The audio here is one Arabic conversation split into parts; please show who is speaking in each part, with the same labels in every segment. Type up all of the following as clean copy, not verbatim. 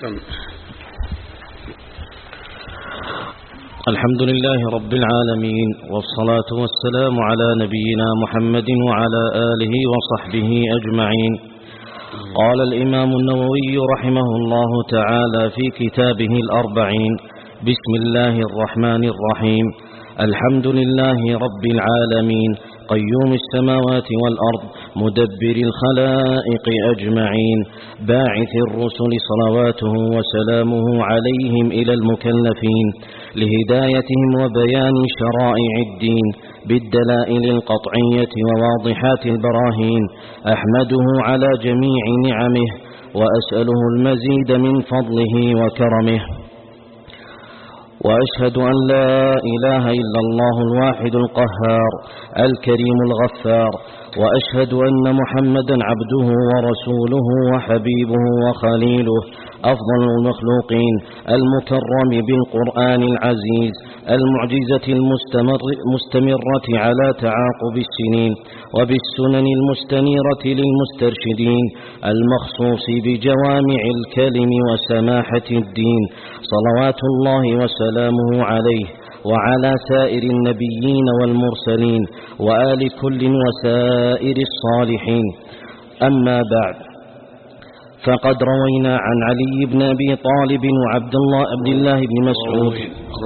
Speaker 1: الحمد لله رب العالمين، والصلاة والسلام على نبينا محمد وعلى آله وصحبه أجمعين. قال الإمام النووي رحمه الله تعالى في كتابه الأربعين: بسم الله الرحمن الرحيم. الحمد لله رب العالمين، قيوم السماوات والأرض، مدبر الخلائق أجمعين، باعث الرسل صلواته وسلامه عليهم إلى المكلفين لهدايتهم وبيان شرائع الدين بالدلائل القطعية وواضحات البراهين. أحمده على جميع نعمه وأسأله المزيد من فضله وكرمه، وأشهد أن لا إله إلا الله الواحد القهار الكريم الغفار، وأشهد أن محمدا عبده ورسوله وحبيبه وخليله، أفضل المخلوقين، المكرم بالقرآن العزيز، المعجزة المستمرة على تعاقب السنين، وبالسنن المستنيرة للمسترشدين، المخصوص بجوامع الكلم وسماحة الدين، صلوات الله وسلامه عليه وعلى سائر النبيين والمرسلين وآل كل وسائر الصالحين. أما بعد، فقد روينا عن علي بن أبي طالب وعبد الله بن مسعود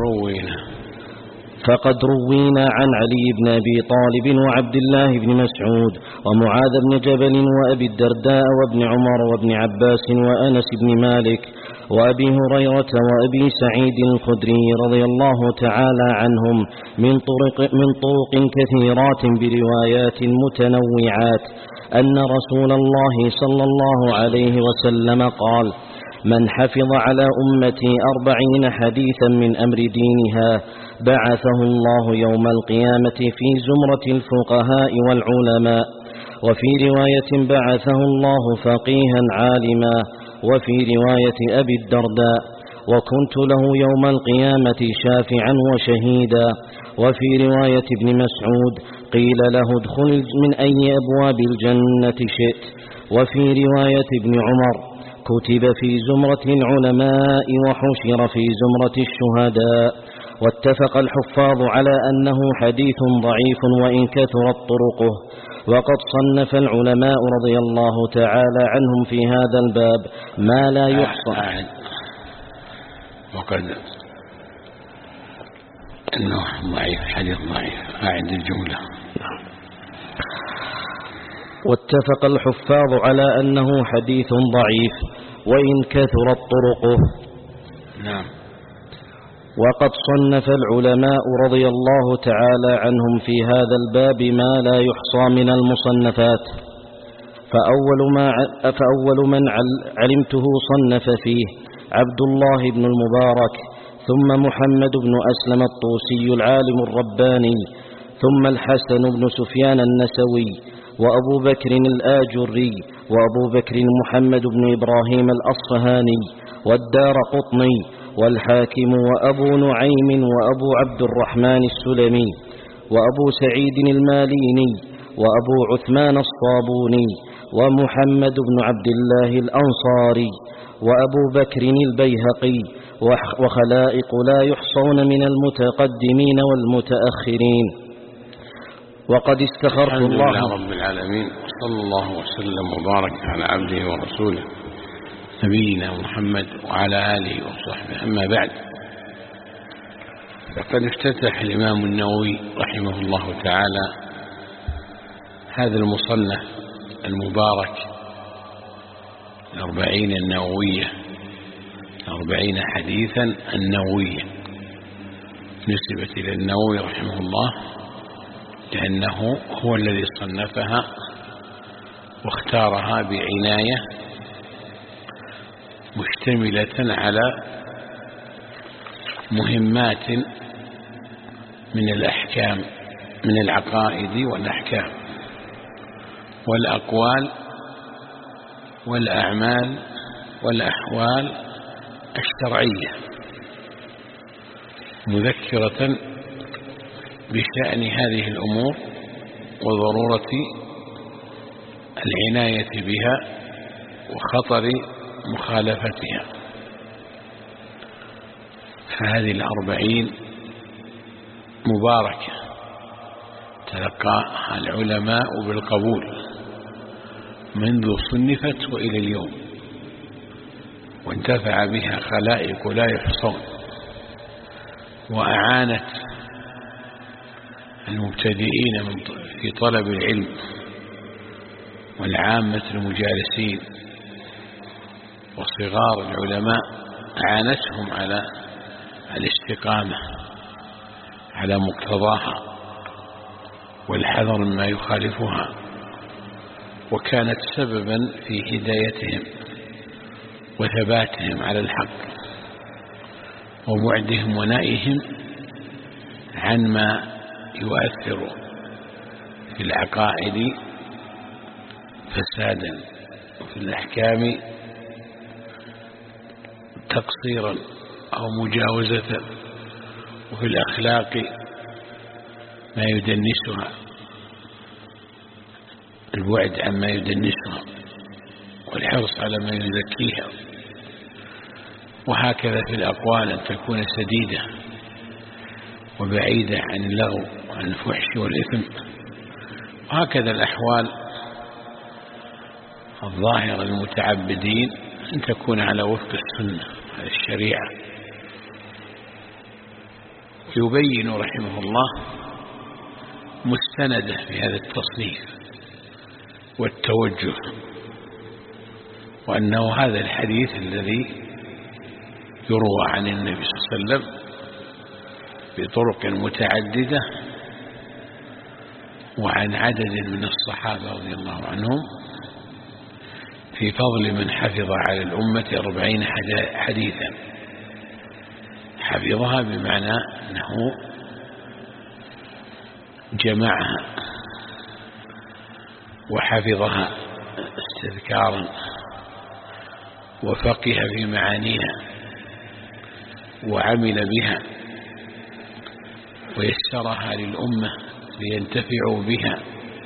Speaker 1: فقد روينا عن علي بن أبي طالب وعبد الله بن مسعود ومعاذ بن جبل وأبي الدرداء وابن عمر وابن عباس وأنس بن مالك وأبي هريرة وأبي سعيد الخدري رضي الله تعالى عنهم من طرق كثيرات بروايات متنوعات أن رسول الله صلى الله عليه وسلم قال: من حفظ على أمتي 40 حديثا من أمر دينها بعثه الله يوم القيامة في زمرة الفقهاء والعلماء. وفي رواية بعثه الله فقيها عالما. وفي رواية أبي الدرداء: وكنت له يوم القيامة شافعا وشهيدا. وفي رواية ابن مسعود: قيل له ادخل من أي أبواب الجنة شئت. وفي رواية ابن عمر: كتب في زمرة العلماء وحشر في زمرة الشهداء. واتفق الحفاظ على أنه حديث ضعيف وإن كثرت طرقه، وقد صنف العلماء رضي الله تعالى عنهم في هذا الباب ما لا يحصى.
Speaker 2: وقد أنه ضعيف، حديث ضعيف. أعد الجملة.
Speaker 1: واتفق الحفاظ على أنه حديث ضعيف وإن كثرت طرقه.
Speaker 2: نعم.
Speaker 1: وقد صنف العلماء رضي الله تعالى عنهم في هذا الباب ما لا يحصى من المصنفات. فأول من علمته صنف فيه عبد الله بن المبارك، ثم محمد بن أسلم الطوسي العالم الرباني، ثم الحسن بن سفيان النسوي، وأبو بكر الآجري، وأبو بكر محمد بن إبراهيم الأصفهاني، والدارقطني، والحاكم، وأبو نعيم، وأبو عبد الرحمن السلمي، وأبو سعيد الماليني، وأبو عثمان الصابوني، ومحمد بن عبد الله الأنصاري، وأبو بكر البيهقي، وخلائق لا يحصون من المتقدمين والمتأخرين. وقد استخرت الله.
Speaker 2: الحمد لله رب العالمين، وصلى الله وسلم وبارك على عبده ورسوله نبينا محمد وعلى آله وصحبه. أما بعد، فقد افتتح الإمام النووي رحمه الله تعالى هذا المصنف المبارك 40 النووية، 40 حديثا النووية، نسبت إلى النووي رحمه الله لأنه هو الذي صنفها واختارها بعناية، مشتملة على مهمات من الأحكام، من العقائد والأحكام والأقوال والأعمال والأحوال الشرعية، مذكرة بشأن هذه الأمور وضرورة العناية بها وخطر مخالفتها. فهذه 40 مباركة تلقاها العلماء بالقبول منذ صنفت وإلى اليوم، وانتفع بها خلائق لا يحصون، وأعانت المبتدئين في طلب العلم والعامة المجالسين وصغار العلماء، أعانتهم على الاستقامة على مقتضاها والحذر مما يخالفها، وكانت سببا في هدايتهم وثباتهم على الحق وبعدهم ونائهم عن ما يؤثر في العقائد فسادا وفي الأحكام تقصيرا أو مجاوزة، وفي الأخلاق ما يدنسها، البعد عما يدنسها والحرص على ما يزكيها، وهكذا في الأقوال أن تكون سديدة وبعيدة عن اللغو وعن الفحش والإثم، وهكذا الأحوال الظاهرة المتعبدين أن تكون على وفق السنة على الشريعة. ويبين رحمه الله مستندة في هذا التصنيف والتوجه، وأنه هذا الحديث الذي يروى عن النبي صلى الله عليه وسلم بطرق متعددة وعن عدد من الصحابة رضي الله عنهم في فضل من حفظ على الأمة 40 حديثا. حفظها بمعنى أنه جمعها وحفظها استذكارا وفقه في معانيها وعمل بها ويسرها للأمة لينتفعوا بها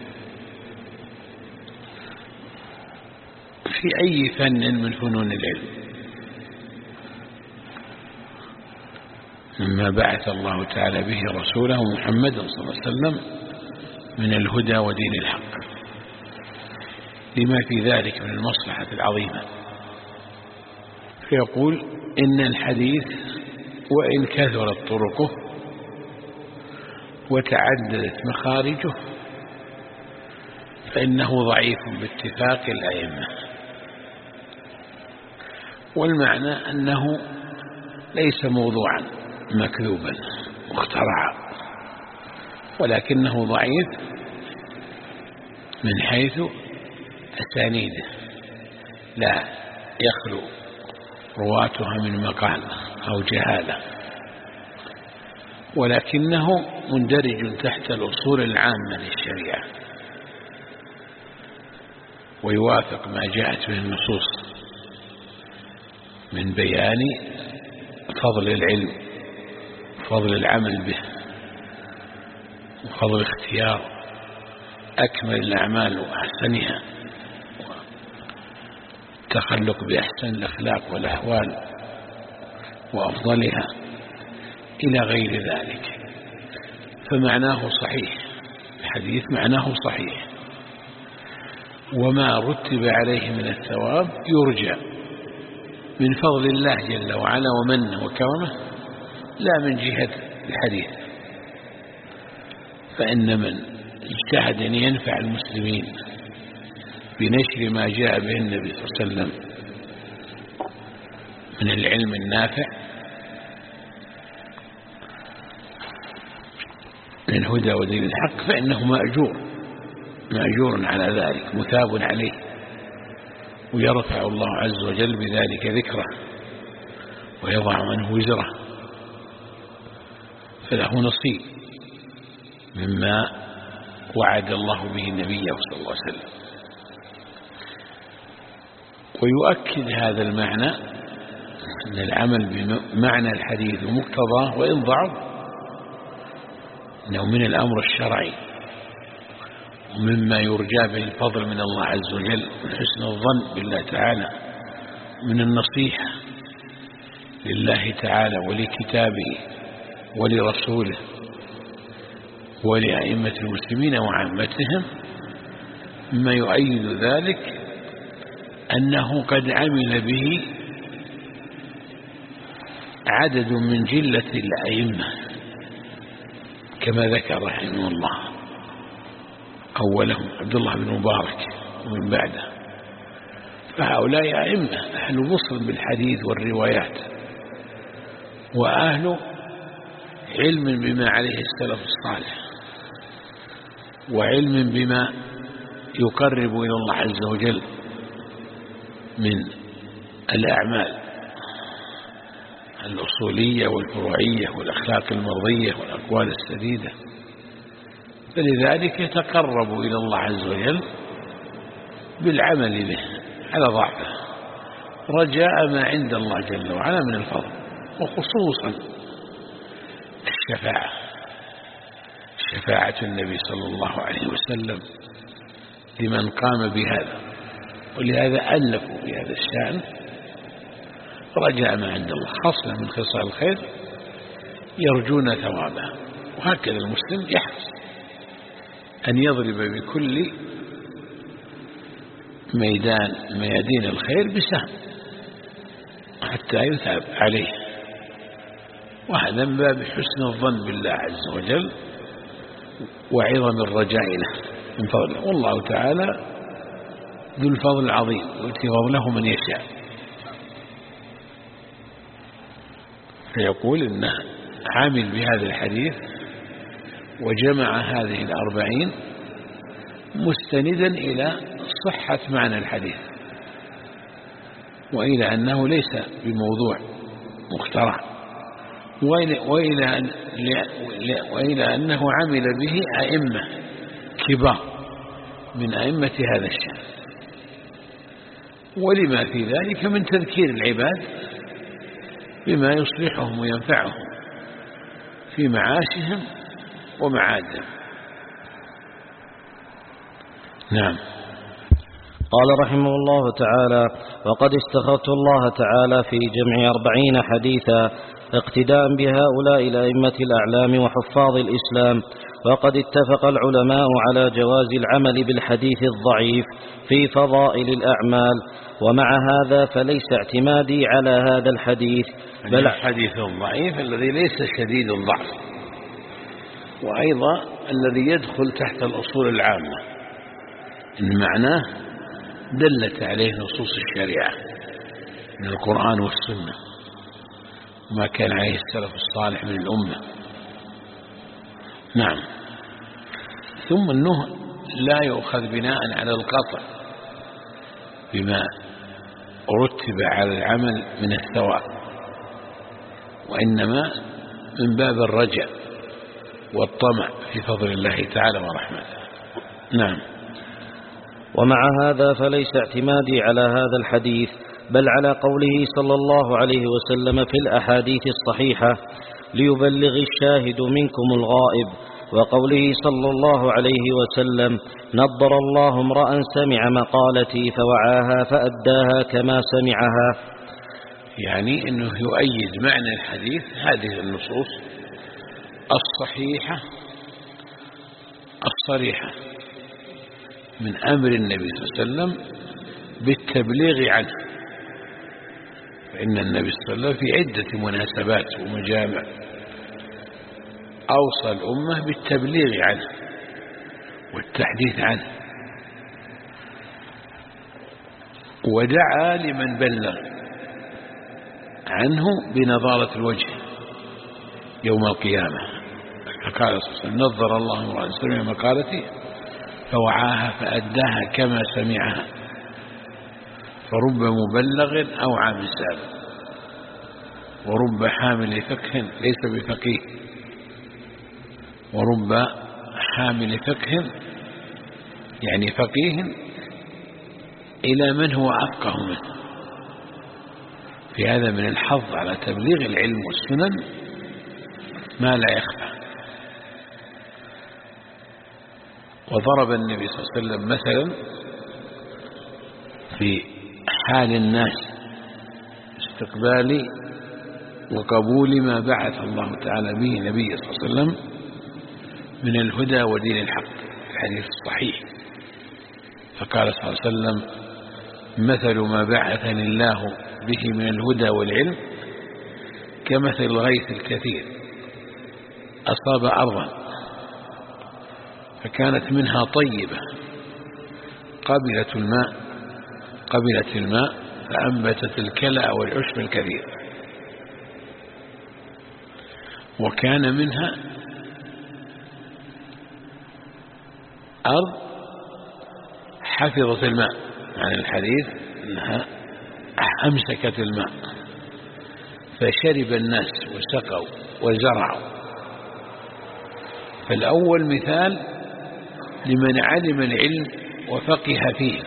Speaker 2: في أي فن من فنون العلم مما بعث الله تعالى به رسوله محمد صلى الله عليه وسلم من الهدى ودين الحق، لما في ذلك من المصلحة العظيمة. فيقول إن الحديث وإن كثرت طرقه وتعددت مخارجه فإنه ضعيف باتفاق الأئمة، والمعنى أنه ليس موضوعا مكذوبا مخترعا، ولكنه ضعيف من حيث أسانيده، لا يخلو رواتها من مقال أو جهالة، ولكنه مندرج تحت الأصول العامة للشريعة ويوافق ما جاءت به النصوص من بيان فضل العلم وفضل العمل به وفضل اختيار أكمل الأعمال وأحسنها والتخلق بأحسن الأخلاق والأحوال وأفضلها إلى غير ذلك. فمعناه صحيح، الحديث معناه صحيح، وما رتب عليه من الثواب يرجى من فضل الله جل وعلا ومنه وكرمه، لا من جهة الحديث. فإن من اجتهد أن ينفع المسلمين بنشر ما جاء به النبي صلى الله عليه وسلم من العلم النافع من الهدى ودين الحق فإنه مأجور على ذلك، مثاب عليه، ويرفع الله عز وجل بذلك ذكره ويضع عنه وزره، فله نصيب مما وعد الله به النبي صلى الله عليه وسلم. ويؤكد هذا المعنى أن العمل بمعنى الحديث ومقتضاه وإن ضعف أنه من الأمر الشرعي ومما يرجى به الفضل من الله عز وجل من حسن الظن بالله تعالى، من النصيحة لله تعالى ولكتابه ولرسوله ولأئمة المسلمين وعامتهم، ما يؤيد ذلك أنه قد عمل به عدد من جلة الأئمة كما ذكر رحمه الله، أولهم عبد الله بن مبارك ومن بعده، فهؤلاء أئمة أهل مصر بالحديث والروايات، وأهل علم بما عليه السلف الصالح، وعلم بما يقرب إلى الله عز وجل من الأعمال الأصولية والفروعية والأخلاق المرضية والأقوال السديدة، فلذلك يتقرب إلى الله عز وجل بالعمل به على ضعفه، رجاء ما عند الله جل وعلا من الفضل، وخصوصا شفاعة النبي صلى الله عليه وسلم لمن قام بهذا، ولهذا ألفوا في هذا الشأن رجاء ما عند الله، خاصة من خصال الخير يرجون ثوابه. وهكذا المسلم يحرص أن يضرب بكل ميادين الخير بسهم حتى يثاب عليه، وهذا من باب حسن الظن بالله عز وجل وعظم الرجاء له من فضله، والله تعالى ذو الفضل العظيم يؤتي فضله من يشاء. فيقول إنه عامل بهذا الحديث وجمع هذه 40 مستندا إلى صحة معنى الحديث، وإلى أنه ليس بموضوع مخترع، وإلى أنه عمل به أئمة كبار من أئمة هذا الشأن، ولما في ذلك من تذكير العباد بما يصلحهم وينفعهم في معاشهم ومعادهم.
Speaker 1: نعم. قال رحمه الله تعالى: وقد استخرت الله تعالى في جمع 40 حديثا اقتداء بهؤلاء الأئمة الأعلام وحفاظ الإسلام، وقد اتفق العلماء على جواز العمل بالحديث الضعيف في فضائل الأعمال، ومع هذا فليس اعتمادي على هذا الحديث
Speaker 2: بل الحديث الضعيف الذي ليس شديد الضعف، وأيضا الذي يدخل تحت الأصول العامة، إن معناه دلت عليه نصوص الشريعة من القرآن والسنة وما كان عليه السلف الصالح من الأمة. نعم. ثم أنه لا يؤخذ بناء على القطع بما رتب على العمل من الثواب، وإنما من باب الرجاء والطمع في فضل الله تعالى ورحمته. نعم.
Speaker 1: ومع هذا فليس اعتمادي على هذا الحديث، بل على قوله صلى الله عليه وسلم في الأحاديث الصحيحة: ليبلغ الشاهد منكم الغائب، وقوله صلى الله عليه وسلم: نضر الله امرأ سمع مقالتي فوعاها فأداها كما سمعها.
Speaker 2: يعني أنه يؤيد معنى الحديث هذه النصوص الصحيحة الصريحة من أمر النبي صلى الله عليه وسلم بالتبليغ عنه، فإن النبي صلى الله عليه وسلم في عدة مناسبات ومجامع أوصى الأمة بالتبليغ عنه والتحديث عنه، ودعا لمن بلغ عنه بنظارة الوجه يوم القيامة، فقال صلى الله عليه وسلم: نظر الله امرأ سمع مقالتي فوعاها فأداها كما سمعها، فرب مبلغ أوعى من سامع، ورب حامل فقه ليس بفقيه، ورب حامل فقه يعني فقيه إلى من هو أفقه منه. في هذا من الحظ على تبليغ العلم والسنن ما لا يخفى. وضرب النبي صلى الله عليه وسلم مثلا في حال الناس استقبال وقبول ما بعث الله تعالى به نبيه صلى الله عليه وسلم من الهدى ودين الحق، الحديث الصحيح. فقال صلى الله عليه وسلم: مثل ما بعثني الله به من الهدى والعلم كمثل الغيث الكثير أصاب أرضا فكانت منها طيبة قبلت الماء فأنبتت الكلأ والعشب الكثير، وكان منها أرض حفظت الماء، يعني الحديث أنها أمسكت الماء فشرب الناس وسقوا وزرعوا. فالأول مثال لمن علم العلم وفقه فيه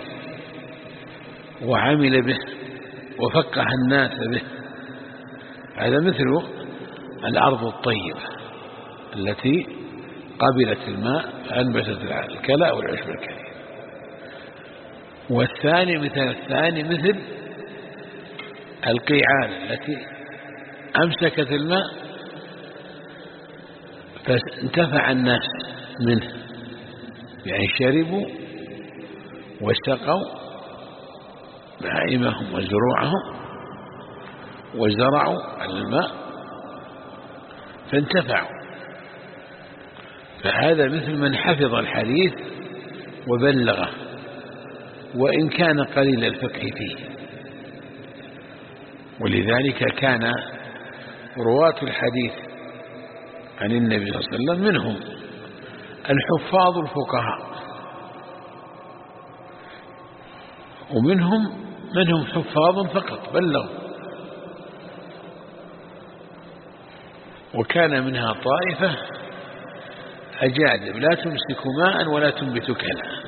Speaker 2: وعمل به وفقه الناس به، هذا مثل الأرض الطيبة التي قبلت الماء فأنبتت الكلأ والعشب الكثير. والثاني مثل القيعان التي أمسكت الماء فانتفع الناس منه، يعني شربوا وسقوا بهائمهم وزروعهم وزرعوا على الماء فانتفعوا. فهذا مثل من حفظ الحديث وبلغه وإن كان قليل الفقه فيه. ولذلك كان رواة الحديث عن النبي صلى الله عليه وسلم منهم الحفاظ الفقهاء، ومنهم منهم حفاظ فقط بلغوا، وكان منها طائفة أجادب لا تمسك ماء ولا تنبت كلأ.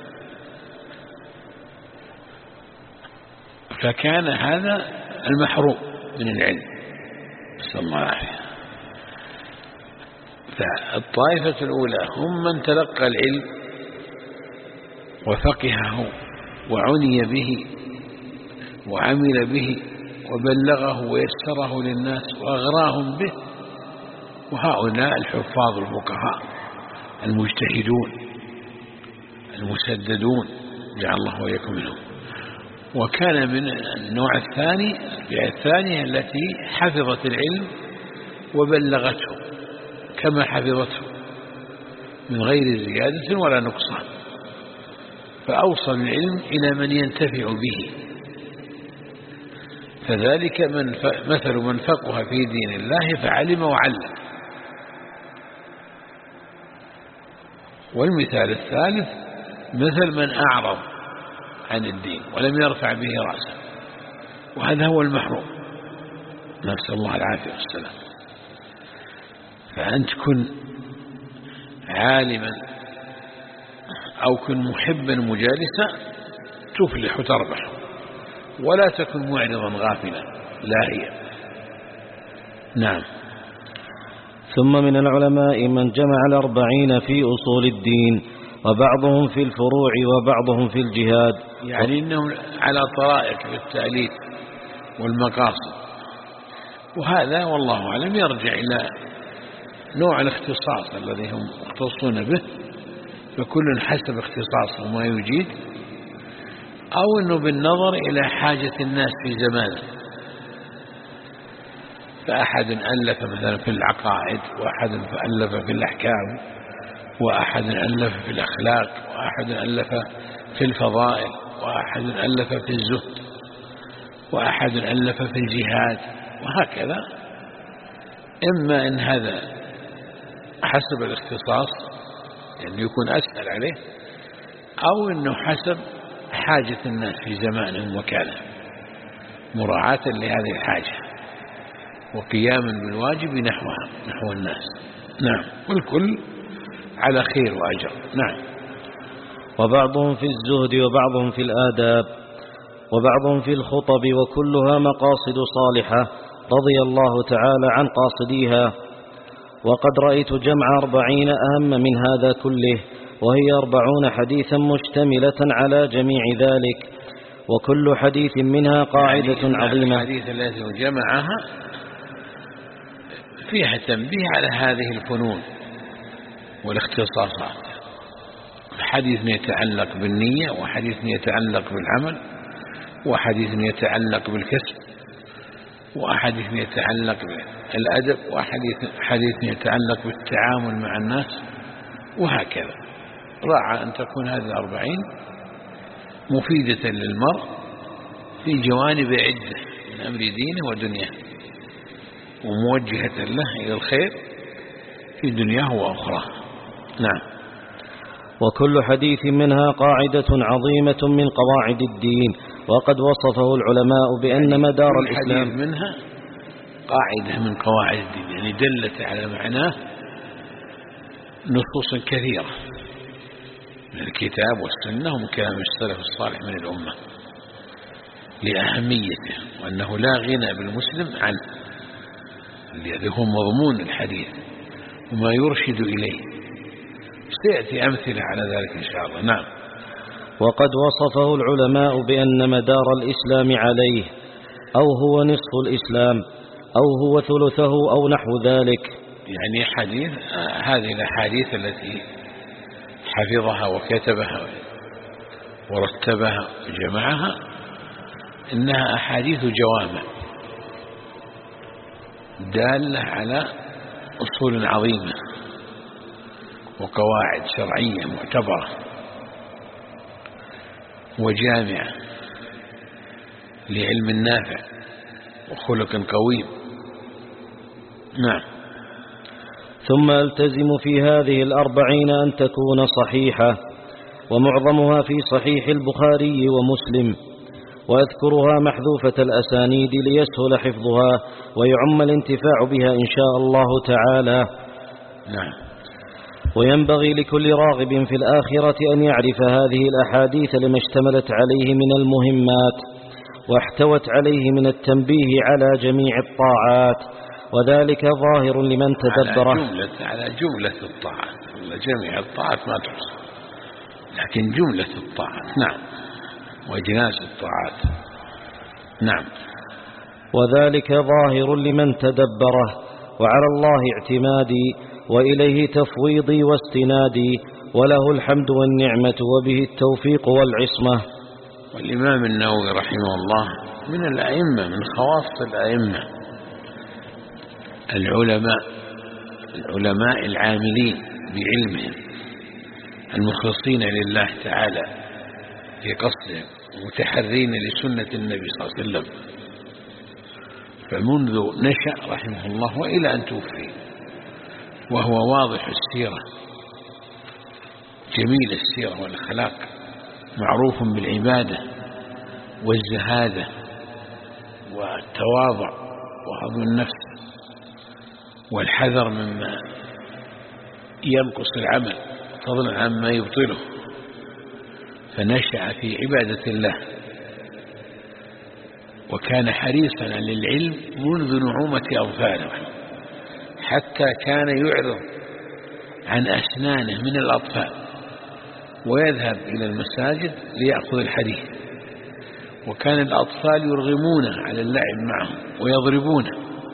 Speaker 2: فكان هذا المحروم من العلم، نسأل الله العافية. فالطائفة الأولى هم من تلقى العلم وفقهه وعني به وعمل به وبلغه ويسره للناس وأغراهم به، وهؤلاء الحفاظ الفقهاء المجتهدون المسددون، جعل الله وإياكم منهم. وكان من النوع الثاني، الفئة الثانية التي حفظت العلم وبلغته كما حفظته من غير زيادة ولا نقصان، فأوصل العلم إلى من ينتفع به. فذلك مثل من فقه في دين الله فعلم وعلم. والمثال الثالث مثل من أعرض عن الدين ولم يرفع به رأسه، وهذا هو المحروم، نسأل الله العافية والسلام. فأنت كن عالما أو كن محبا مجالسا تفلح وتربح، ولا تكن معرضا غافلا لاهيا. نعم.
Speaker 1: ثم من العلماء من جمع 40 في أصول الدين، وبعضهم في الفروع وبعضهم في الجهاد،
Speaker 2: يعني إنهم على طرائق في التأليف والمقاصد. وهذا والله أعلم يرجع إلى نوع الاختصاص الذي هم مختصون به، فكل حسب اختصاصه ما يجيد، أو أنه بالنظر إلى حاجة الناس في زمانه. فأحد ألف مثلا في العقائد، وأحد ألف في الأحكام، وأحد ألف في الأخلاق، وأحد ألف في الفضائل، وأحد ألف في الزهد، وأحد ألف في الجهاد، وهكذا. إما أن هذا حسب الاختصاص يعني يكون أسهل عليه، أو أنه حسب حاجة الناس في زمانهم وكانهم، مراعاة لهذه الحاجة وقياما بالواجب نحو الناس. نعم. والكل على خير وأجر. نعم.
Speaker 1: وبعضهم في الزهد وبعضهم في الآداب وبعضهم في الخطب، وكلها مقاصد صالحة رضي الله تعالى عن قاصديها. وقد رأيت جمع 40 أهم من هذا كله، وهي 40 حديثا مشتملة على جميع ذلك، وكل حديث منها قاعدة
Speaker 2: يعني
Speaker 1: عظيمة.
Speaker 2: الحديث الذي جمعها فيها تنبيه على هذه الفنون والاختصاصات. حديث يتعلق بالنية، وحديث يتعلق بالعمل، وحديث يتعلق بالكسب، وحديث يتعلق بالأدب، وحديث يتعلق بالتعامل مع الناس، وهكذا. راعى أن تكون هذه 40 مفيدة للمرء في جوانب عدة من أمر دينه ودنياه، وموجهة له إلى الخير في دنياه وأخراه. نعم.
Speaker 1: وكل حديث منها قاعدة عظيمة من قواعد الدين، وقد وصفه العلماء بأن مدار الإسلام
Speaker 2: حديث منها قاعدة من قواعد الدين، يعني دلت على معناه نصوص كثيرة من الكتاب والسنة ومن كلام السلف الصالح من الأمة لأهميته، وأنه لا غنى بالمسلم عنه، الذي هو مضمون الحديث وما يرشد إليه. سيأتي أمثلة على ذلك إن شاء الله. نعم.
Speaker 1: وقد وصفه العلماء بأن مدار الإسلام عليه، أو هو نصف الإسلام، أو هو ثلثه، أو نحو ذلك.
Speaker 2: يعني حديث هذه الأحاديث التي حفظها وكتبها ورتبها وجمعها إنها أحاديث جوامع دالة على أصول عظيمة وقواعد شرعية معتبرة وجامعة لعلم نافع وخلق قويم. نعم.
Speaker 1: ثم التزم في هذه 40 أن تكون صحيحة، ومعظمها في صحيح البخاري ومسلم، وأذكرها محذوفة الأسانيد ليسهل حفظها ويعم الانتفاع بها إن شاء الله تعالى.
Speaker 2: نعم.
Speaker 1: وينبغي لكل راغب في الآخرة أن يعرف هذه الأحاديث لما اشتملت عليه من المهمات، واحتوت عليه من التنبيه على جميع الطاعات، وذلك ظاهر لمن تدبره.
Speaker 2: على جملة الطاعات، جميع الطاعات ما تحصى، لكن جملة الطاعات. نعم. وجناس الطاعات. نعم.
Speaker 1: وذلك ظاهر لمن تدبره، وعلى الله اعتمادي، وإليه تفويضي واستنادي، وله الحمد والنعمة، وبه التوفيق والعصمة.
Speaker 2: والإمام النووي رحمه الله من الأئمة، من خواص الأئمة العلماء العاملين بعلمهم المخلصين لله تعالى في قصدهم، متحرين لسنة النبي صلى الله عليه وسلم، فمنذ نشأ رحمه الله وإلى أن توفي وهو واضح السيرة، جميل السيرة والأخلاق، معروف بالعبادة والزهادة والتواضع وهضم النفس والحذر مما ينقص العمل فضلا عما يبطله، فنشأ في عبادة الله، وكان حريصا للعلم منذ نعومة أظفاره، حتى كان يعرض عن أسنانه من الأطفال ويذهب إلى المساجد ليأخذ الحديث، وكان الأطفال يرغمونه على اللعب معهم ويضربونه،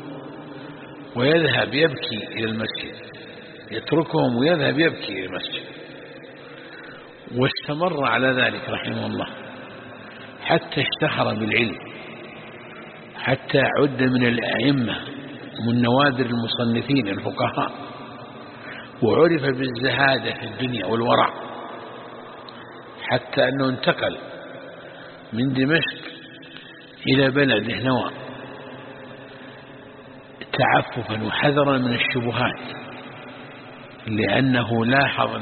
Speaker 2: ويذهب يبكي إلى المسجد، يتركهم ويذهب يبكي إلى المسجد، واستمر على ذلك رحمه الله حتى اشتهر بالعلم، حتى عد من الأئمة ومن نوادر المصنفين الفقهاء، وعرف بالزهادة في الدنيا والورع، حتى أنه انتقل من دمشق إلى بلده نوى تعففا وحذرا من الشبهات، لأنه لاحظ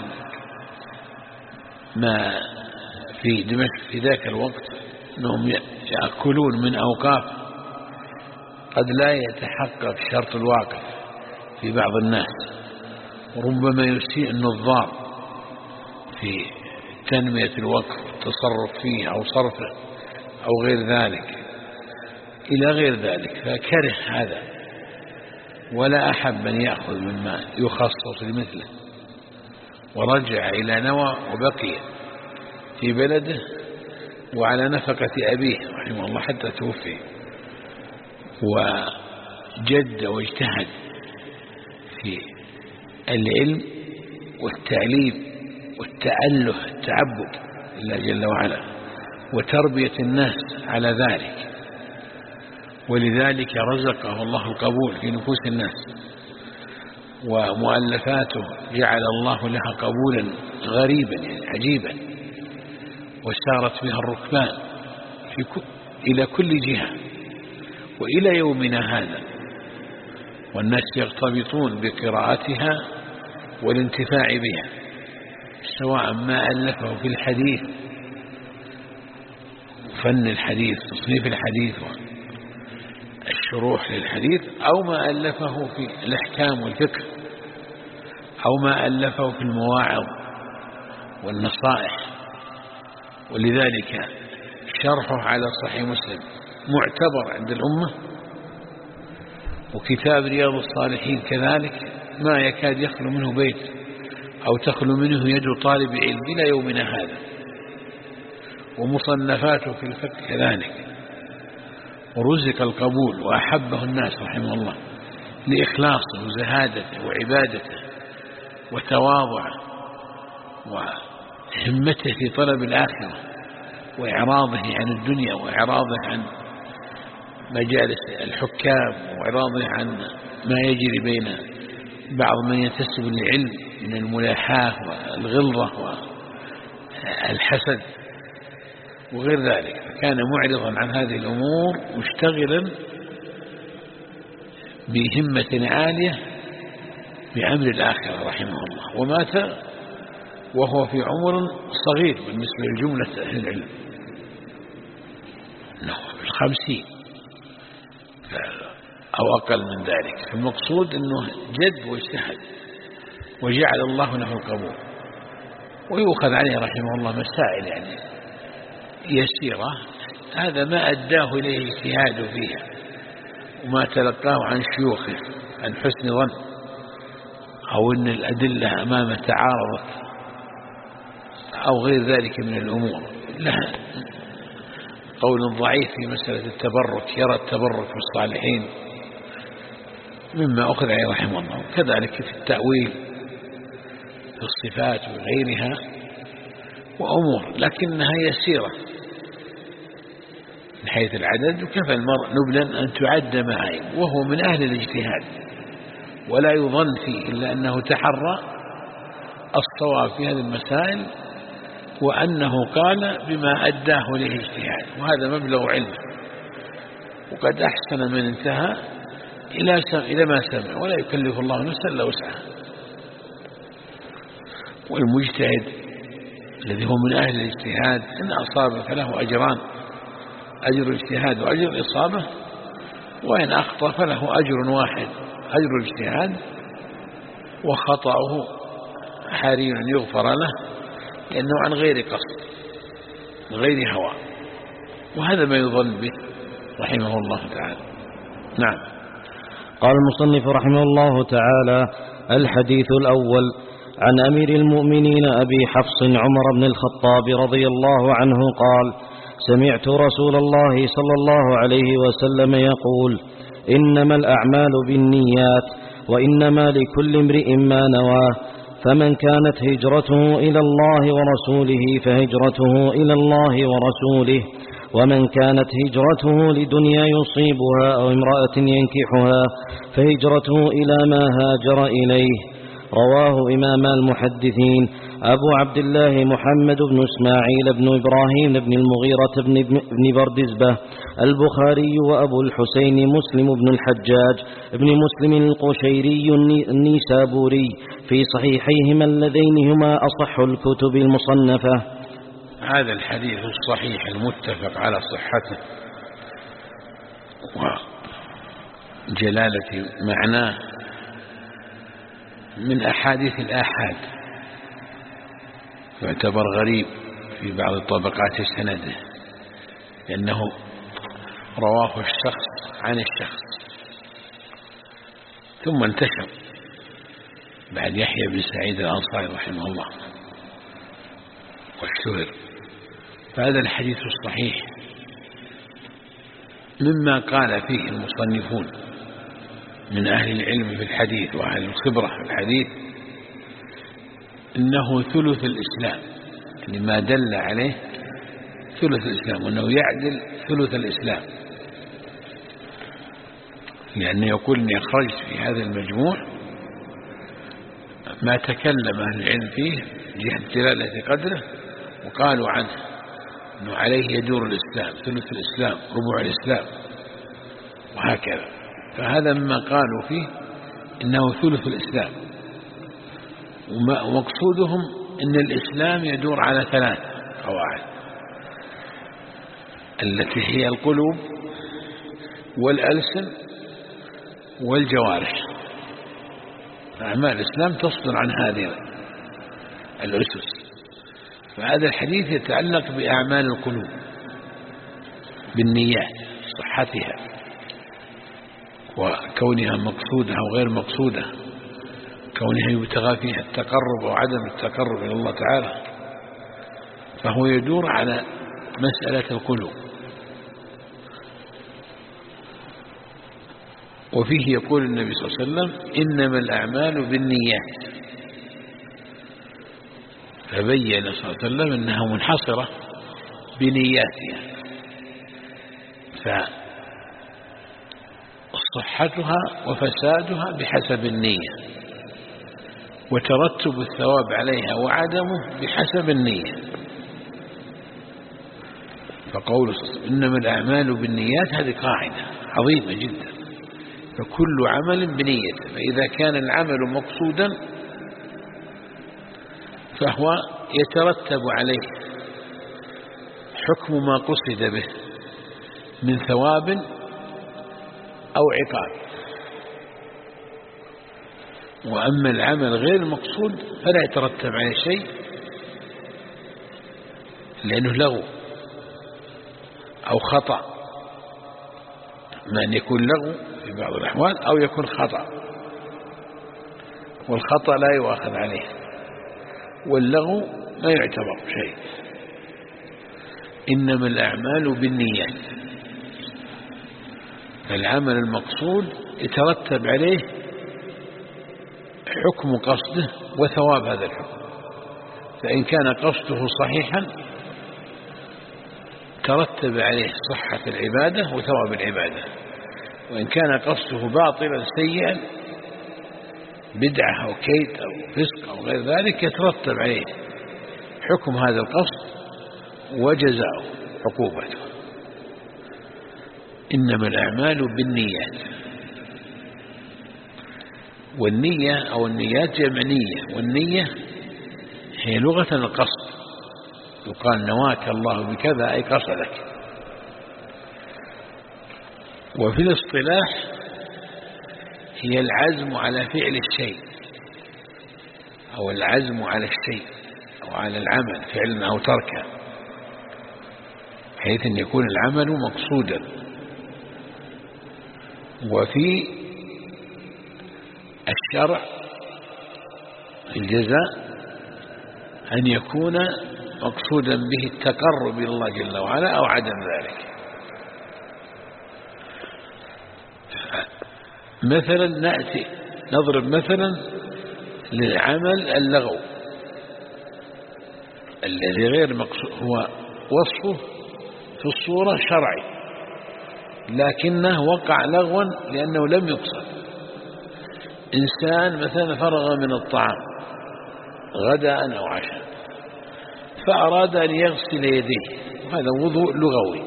Speaker 2: ما في دمشق في ذاك الوقت أنهم يأكلون من أوقاف قد لا يتحقق شرط الواقف في بعض الناس، وربما يسيء النظار في تنمية الوقف والتصرف فيه أو صرفه أو غير ذلك إلى غير ذلك، فكره هذا ولا أحب أن يأخذ مما يخصص لمثله، ورجع إلى نوى وبقي في بلده وعلى نفقة أبيه رحمه الله حتى توفي، وجد واجتهد في العلم والتعليم والتأله التعبد لله جل وعلا وتربية الناس على ذلك، ولذلك رزقه الله القبول في نفوس الناس، ومؤلفاته جعل الله لها قبولا غريبا يعني عجيبا، وسارت بها الركبان إلى كل جهة وإلى يومنا هذا، والناس يرتبطون بقراءتها والانتفاع بها، سواء ما ألفه في الحديث فن الحديث تصنيف الحديث والشروح للحديث، أو ما ألفه في الأحكام والفقه، أو ما ألفه في المواعظ والنصائح. ولذلك شرحه على صحيح مسلم معتبر عند الأمة، وكتاب رياض الصالحين كذلك ما يكاد يخلو منه بيت أو تخلو منه يد طالب علم إلى يومنا هذا، ومصنفاته في الفقه كذلك، ورزق القبول وأحبه الناس رحمه الله لإخلاصه وزهادته وعبادته وتواضعه وهمته في طلب الآخرة وإعراضه عن الدنيا وإعراضه عن مجالس الحكام وإعراضه عن ما يجري بين بعض من ينتسب للعلم من الملاحاة والغلظة والحسد وغير ذلك، كان معرضا عن هذه الأمور مشتغلا بهمة عالية بأمر الآخرة رحمه الله، ومات وهو في عمر صغير بالنسبة لجملة أهل العلم، أنه في 50 أو أقل من ذلك. المقصود أنه جد واجتهد وجعل الله له القبول، ويؤخذ عليه رحمه الله مسائل يعني يسيرة، هذا ما أداه إليه اجتهاد فيها وما تلقاه عن شيوخه عن حسن ظن، أو أن الأدلة أمامه تعارضت أو غير ذلك من الأمور، لها قول ضعيف في مسألة التبرك، يرى التبرك بالصالحين مما أخذ عليه رحمه الله، كذلك في التأويل في الصفات وغيرها وأمور لكنها يسيرة من حيث العدد، وكفى المرء نبلا أن تعد معين، وهو من أهل الاجتهاد ولا يظن فيه إلا أنه تحرى الصواب في هذه المسائل، وأنه قال بما أداه له اجتهاد، وهذا مبلغ علمه، وقد أحسن من انتهى إلى ما سمع، ولا يكلف الله نفسا إلا وسعها. والمجتهد الذي هو من أهل الاجتهاد إن أصاب فله أجران، أجر الاجتهاد وأجر الإصابة، وإن أخطأ فله أجر واحد، أجر الاجتهاد، وخطأه حري أن يغفر له لأنه عن غير قصد من غير هوى، وهذا ما يظن به رحمه الله تعالى. نعم.
Speaker 1: قال المصنف رحمه الله تعالى: الحديث الأول عن أمير المؤمنين أبي حفص عمر بن الخطاب رضي الله عنه قال: سمعت رسول الله صلى الله عليه وسلم يقول: إنما الأعمال بالنيات وإنما لكل امرئ ما نواه، فمن كانت هجرته إلى الله ورسوله فهجرته إلى الله ورسوله، ومن كانت هجرته لدنيا يصيبها أو امرأة ينكحها فهجرته إلى ما هاجر إليه. رواه إمام المحدثين أبو عبد الله محمد بن إسماعيل بن إبراهيم بن المغيرة بن بردزبة البخاري، وأبو الحسين مسلم بن الحجاج بن مسلم القشيري النيسابوري في صحيحيهما اللذين هما أصح الكتب المصنفة.
Speaker 2: هذا الحديث الصحيح المتفق على صحته وجلالة معناه من أحاديث الآحاد، يعتبر غريب في بعض طبقات سنده، لأنه رواه الشخص عن الشخص، ثم انتشر بعد يحيى بن سعيد الأنصاري رحمه الله واشتهر. فهذا الحديث الصحيح مما قال فيه المصنفون من أهل العلم في الحديث وأهل الخبرة في الحديث إنه ثلث الإسلام، لما دل عليه ثلث الإسلام، وأنه يعدل ثلث الإسلام، لأنه يقول إني أخرجت في هذا المجموع ما تكلم أهل العلم فيه جهة دلالة قدره، وقالوا عنه أنه عليه يدور الإسلام، ثلث الإسلام، ربع الإسلام، وهكذا. فهذا مما قالوا فيه إنه ثلث الإسلام، ومقصودهم أن الإسلام يدور على 3 قواعد، التي هي القلوب والألسن والجوارح. أعمال الإسلام تصدر عن هذه الأسس. فهذا الحديث يتعلق بأعمال القلوب، بالنيات، صحتها وكونها مقصودة أو غير مقصودة، كونها يبتغى فيها التقرب أو عدم التقرب إلى الله تعالى. فهو يدور على مسألة القلوب. وفيه يقول النبي صلى الله عليه وسلم إنما الأعمال بالنيات، فبين صلى الله عليه وسلم أنها منحصرة بنياتها، فصحتها وفسادها بحسب النية، وترتب الثواب عليها وعدمه بحسب النية. فقول إنما الأعمال بالنيات هذه قاعدة عظيمة جدا، فكل عمل بنيته، فإذا كان العمل مقصودا فهو يترتب عليه حكم ما قصد به من ثواب أو عقاب. وأما العمل غير المقصود فلا يترتب عليه شيء، لأنه لغو أو خطأ، ما أن يكون لغو في بعض الأحوال أو يكون خطأ، والخطأ لا يؤاخذ عليه، واللغو ما يعتبر شيء. إنما الأعمال بالنيات، فالعمل المقصود يترتب عليه حكم قصده وثواب هذا الحكم. فإن كان قصده صحيحا ترتب عليه صحة العبادة وثواب العبادة، وإن كان قصده باطلا سيئا بدعة أو كيد أو فسق أو غير ذلك يترتب عليه حكم هذا القصد وجزاؤه عقوبته. إنما الأعمال بالنيات، والنية أو النيات جمع نية، والنية هي لغة القصد، يقال نواك الله بكذا أي قصدك. وفي الاصطلاح هي العزم على فعل الشيء، أو العزم على الشيء أو على العمل فعلا أو تركا، حيث أن يكون العمل مقصودا. وفي الشرع الجزاء أن يكون مقصودا به التقرب إلى الله جل وعلا أو عدم ذلك. مثلا نأتي نضرب مثلا للعمل اللغو الذي غير مقصود، هو وصفه في الصورة شرعي لكنه وقع لغوا لأنه لم يقصد. إنسان مثلا فرغ من الطعام غداء أو عشاء فأراد أن يغسل يديه، وهذا وضوء لغوي،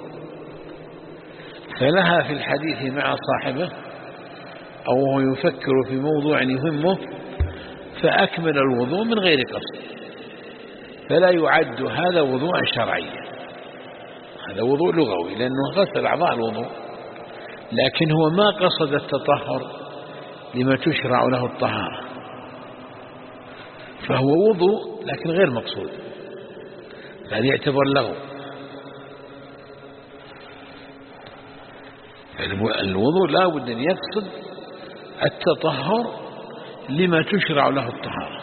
Speaker 2: فلها في الحديث مع صاحبه أو هو يفكر في موضوع يهمه فأكمل الوضوء من غير قصد، فلا يعد هذا وضوء شرعيا، هذا وضوء لغوي لأنه غسل أعضاء الوضوء، لكن هو ما قصد التطهر لما تشرع له الطهارة، فهو وضوء لكن غير مقصود، هذا يعتبر لغو. الوضوء لا بد أن يقصد التطهر لما تشرع له الطهارة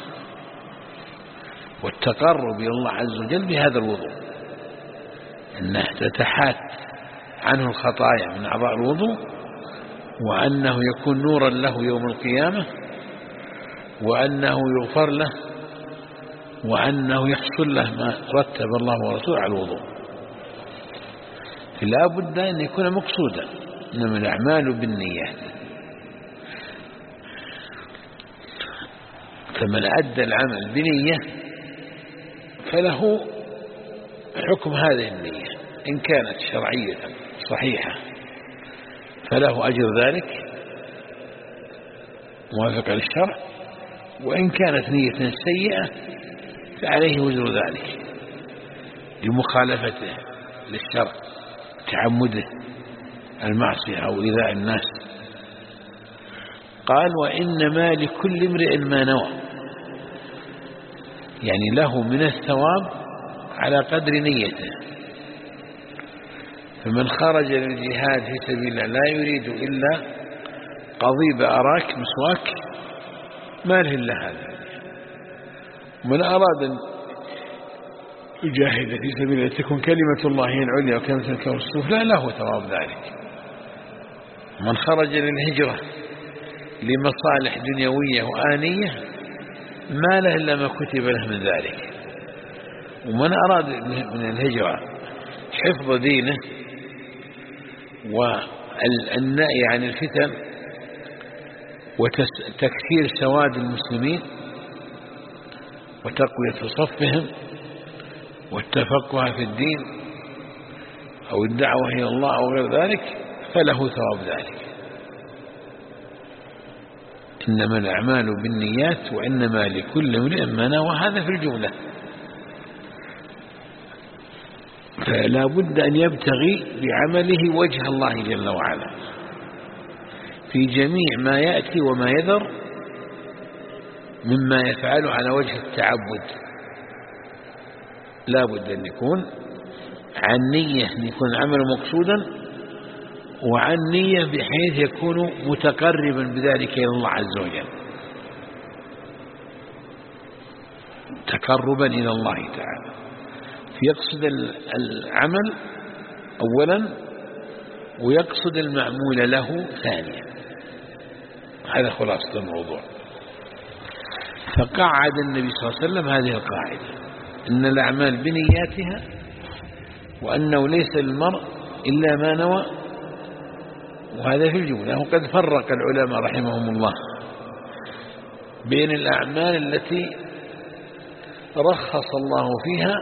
Speaker 2: والتقرب إلى الله عز وجل بهذا الوضوء، أنه تتحات عنه الخطايا من أعضاء الوضوء وأنه يكون نورا له يوم القيامة، وأنه يغفر له، وأنه يحصل له ما رتب الله ورسوله على الوضوء. لا بد أن يكون مقصودا، إنما الأعمال بالنيات. فمن أدى العمل بنية فله حكم هذه النية، إن كانت شرعية صحيحة فله أجر ذلك موافق للشرع، وإن كانت نية سيئة فعليه وزر ذلك لمخالفته للشرع، تعمده المعصية أو إيذاء الناس. قال وإنما لكل امرئ ما نوى، يعني له من الثواب على قدر نيته. فمن خرج للجهاد في سبيل الله لا يريد إلا قضيب أراك مسواك ما له إلا هذا. ومن أراد أن يجاهد في سبيل الله تكون كلمة الله هي العليا وكلمة الكفر السفلى له ثواب ذلك. من خرج للهجرة لمصالح دنيوية وآنية ما له إلا ما كتب له من ذلك. ومن أراد من الهجرة حفظ دينه والنهي عن الفتن وتكثير سواد المسلمين وتقوية صفهم والتفقه في الدين أو الدعوة إلى الله أو غير ذلك فله ثواب ذلك. إنما الأعمال بالنيات وإنما لكل امرئ ما نوى، هذا في الجملة. فلا بد أن يبتغي بعمله وجه الله جل وعلا في جميع ما يأتي وما يذر مما يفعله على وجه التعبد. لا بد أن يكون عن نية أن يكون العمل مقصودا، وعن نية بحيث يكون متقربا بذلك إلى الله عز وجل، تقربا إلى الله تعالى. فيقصد العمل أولا ويقصد المعمول له ثانيا. هذا خلاصة الموضوع. فقعد النبي صلى الله عليه وسلم هذه القاعدة إن الأعمال بنياتها، وأنه ليس للمرء إلا ما نوى، وهذا في الجملة. وقد فرق العلماء رحمهم الله بين الأعمال التي رخص الله فيها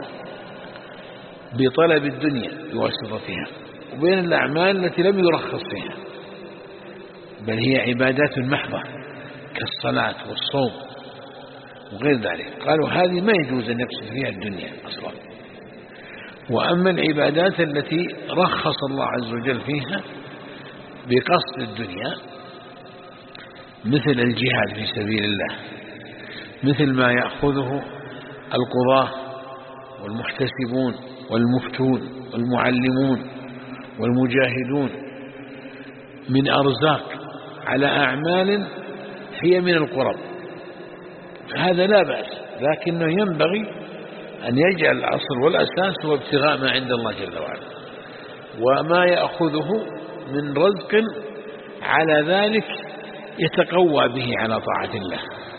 Speaker 2: بطلب الدنيا بواسطتها، وبين الأعمال التي لم يرخص فيها بل هي عبادات محضة كالصلاة والصوم وغير ذلك. قالوا هذه ما يجوز أن يقصد فيها الدنيا أصلا. وأما العبادات التي رخص الله عز وجل فيها بقصد الدنيا مثل الجهاد في سبيل الله، مثل ما يأخذه القضاة والمحتسبون والمفتون والمعلمون والمجاهدون من أرزاق على أعمال هي من القرب، فهذا لا بأس، لكنه ينبغي أن يجعل الأصل والأساس هو ابتغاء ما عند الله جل وعلا، وما يأخذه من رزق على ذلك يتقوى به على طاعة الله،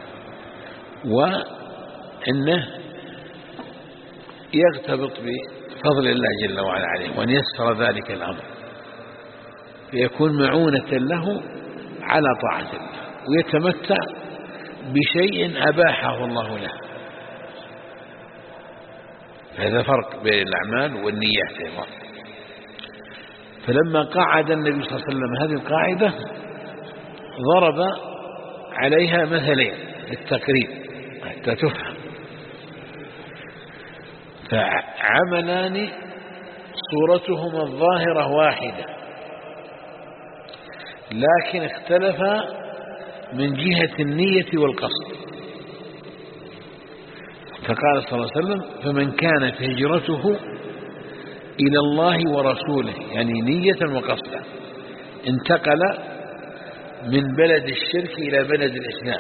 Speaker 2: وإنه يغتبط بفضل الله جل وعلا عليه وأن يسر ذلك الأمر فيكون معونة له على طاعة الله، ويتمتع بشيء أباحه الله له. هذا فرق بين الأعمال والنيات أيضا. فلما قعد النبي صلى الله عليه وسلم هذه القاعدة ضرب عليها مثلين للتقريب حتى تفهم. فعملان صورتهما الظاهرة واحدة لكن اختلفا من جهة النية والقصد. فقال صلى الله عليه وسلم فمن كانت هجرته إلى الله ورسوله، يعني نية وقصدا، انتقل من بلد الشرك إلى بلد الإسلام،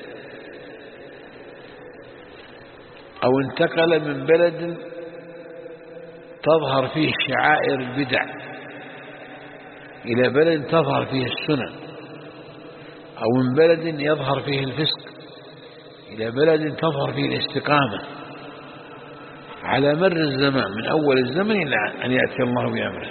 Speaker 2: أو انتقل من بلد تظهر فيه شعائر البدع إلى بلد تظهر فيه السنن، أو من بلد يظهر فيه الفسق إلى بلد تظهر فيه الاستقامة على مر الزمان، من أول الزمن إلى أن يأتي الله بأمره.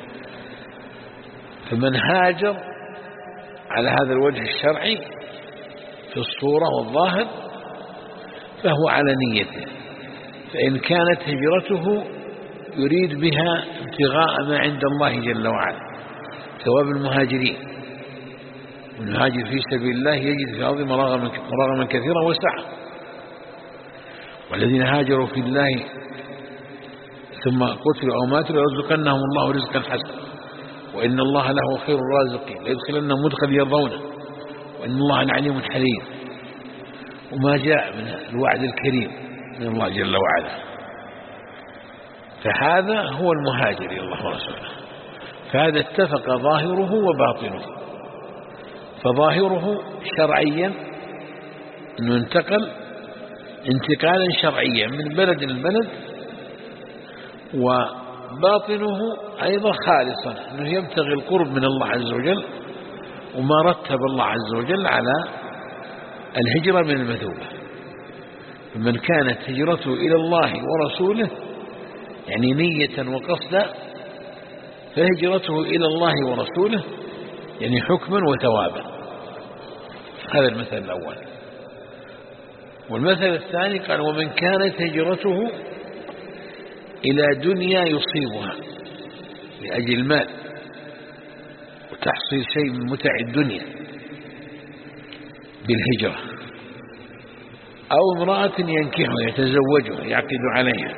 Speaker 2: فمن هاجر على هذا الوجه الشرعي في الصورة والظاهر فهو على نيته، فإن كانت هجرته يريد بها ابتغاء ما عند الله جل وعلا ثواب المهاجرين، والمهاجر في سبيل الله يجد في الأرض مراغما كثيرا وسعة، والذين هاجروا في الله ثم قتلوا أو ماتوا ليرزقنهم الله رزقا حسنا وإن الله له خير الرازقين ليدخلنهم مدخل يرضونه وإن الله لعليم حليم، وما جاء من الوعد الكريم من الله جل وعلا. فهذا هو المهاجر إلى الله ورسوله، فهذا اتفق ظاهره وباطنه. فظاهره شرعيا أنه انتقل انتقالا شرعيا من بلد لبلد، وباطنه أيضا خالصا أنه يبتغي القرب من الله عز وجل، وما رتب الله عز وجل على الهجرة من المثوبة. فمن كانت هجرته إلى الله ورسوله يعني نية وقصدا، فهجرته إلى الله ورسوله يعني حكما وثوابا. هذا المثل الأول. والمثل الثاني قال ومن كانت هجرته إلى دنيا يصيبها لأجل المال وتحصيل شيء من متع الدنيا بالهجرة، أو امرأة ينكحها يتزوجها يعقد عليها،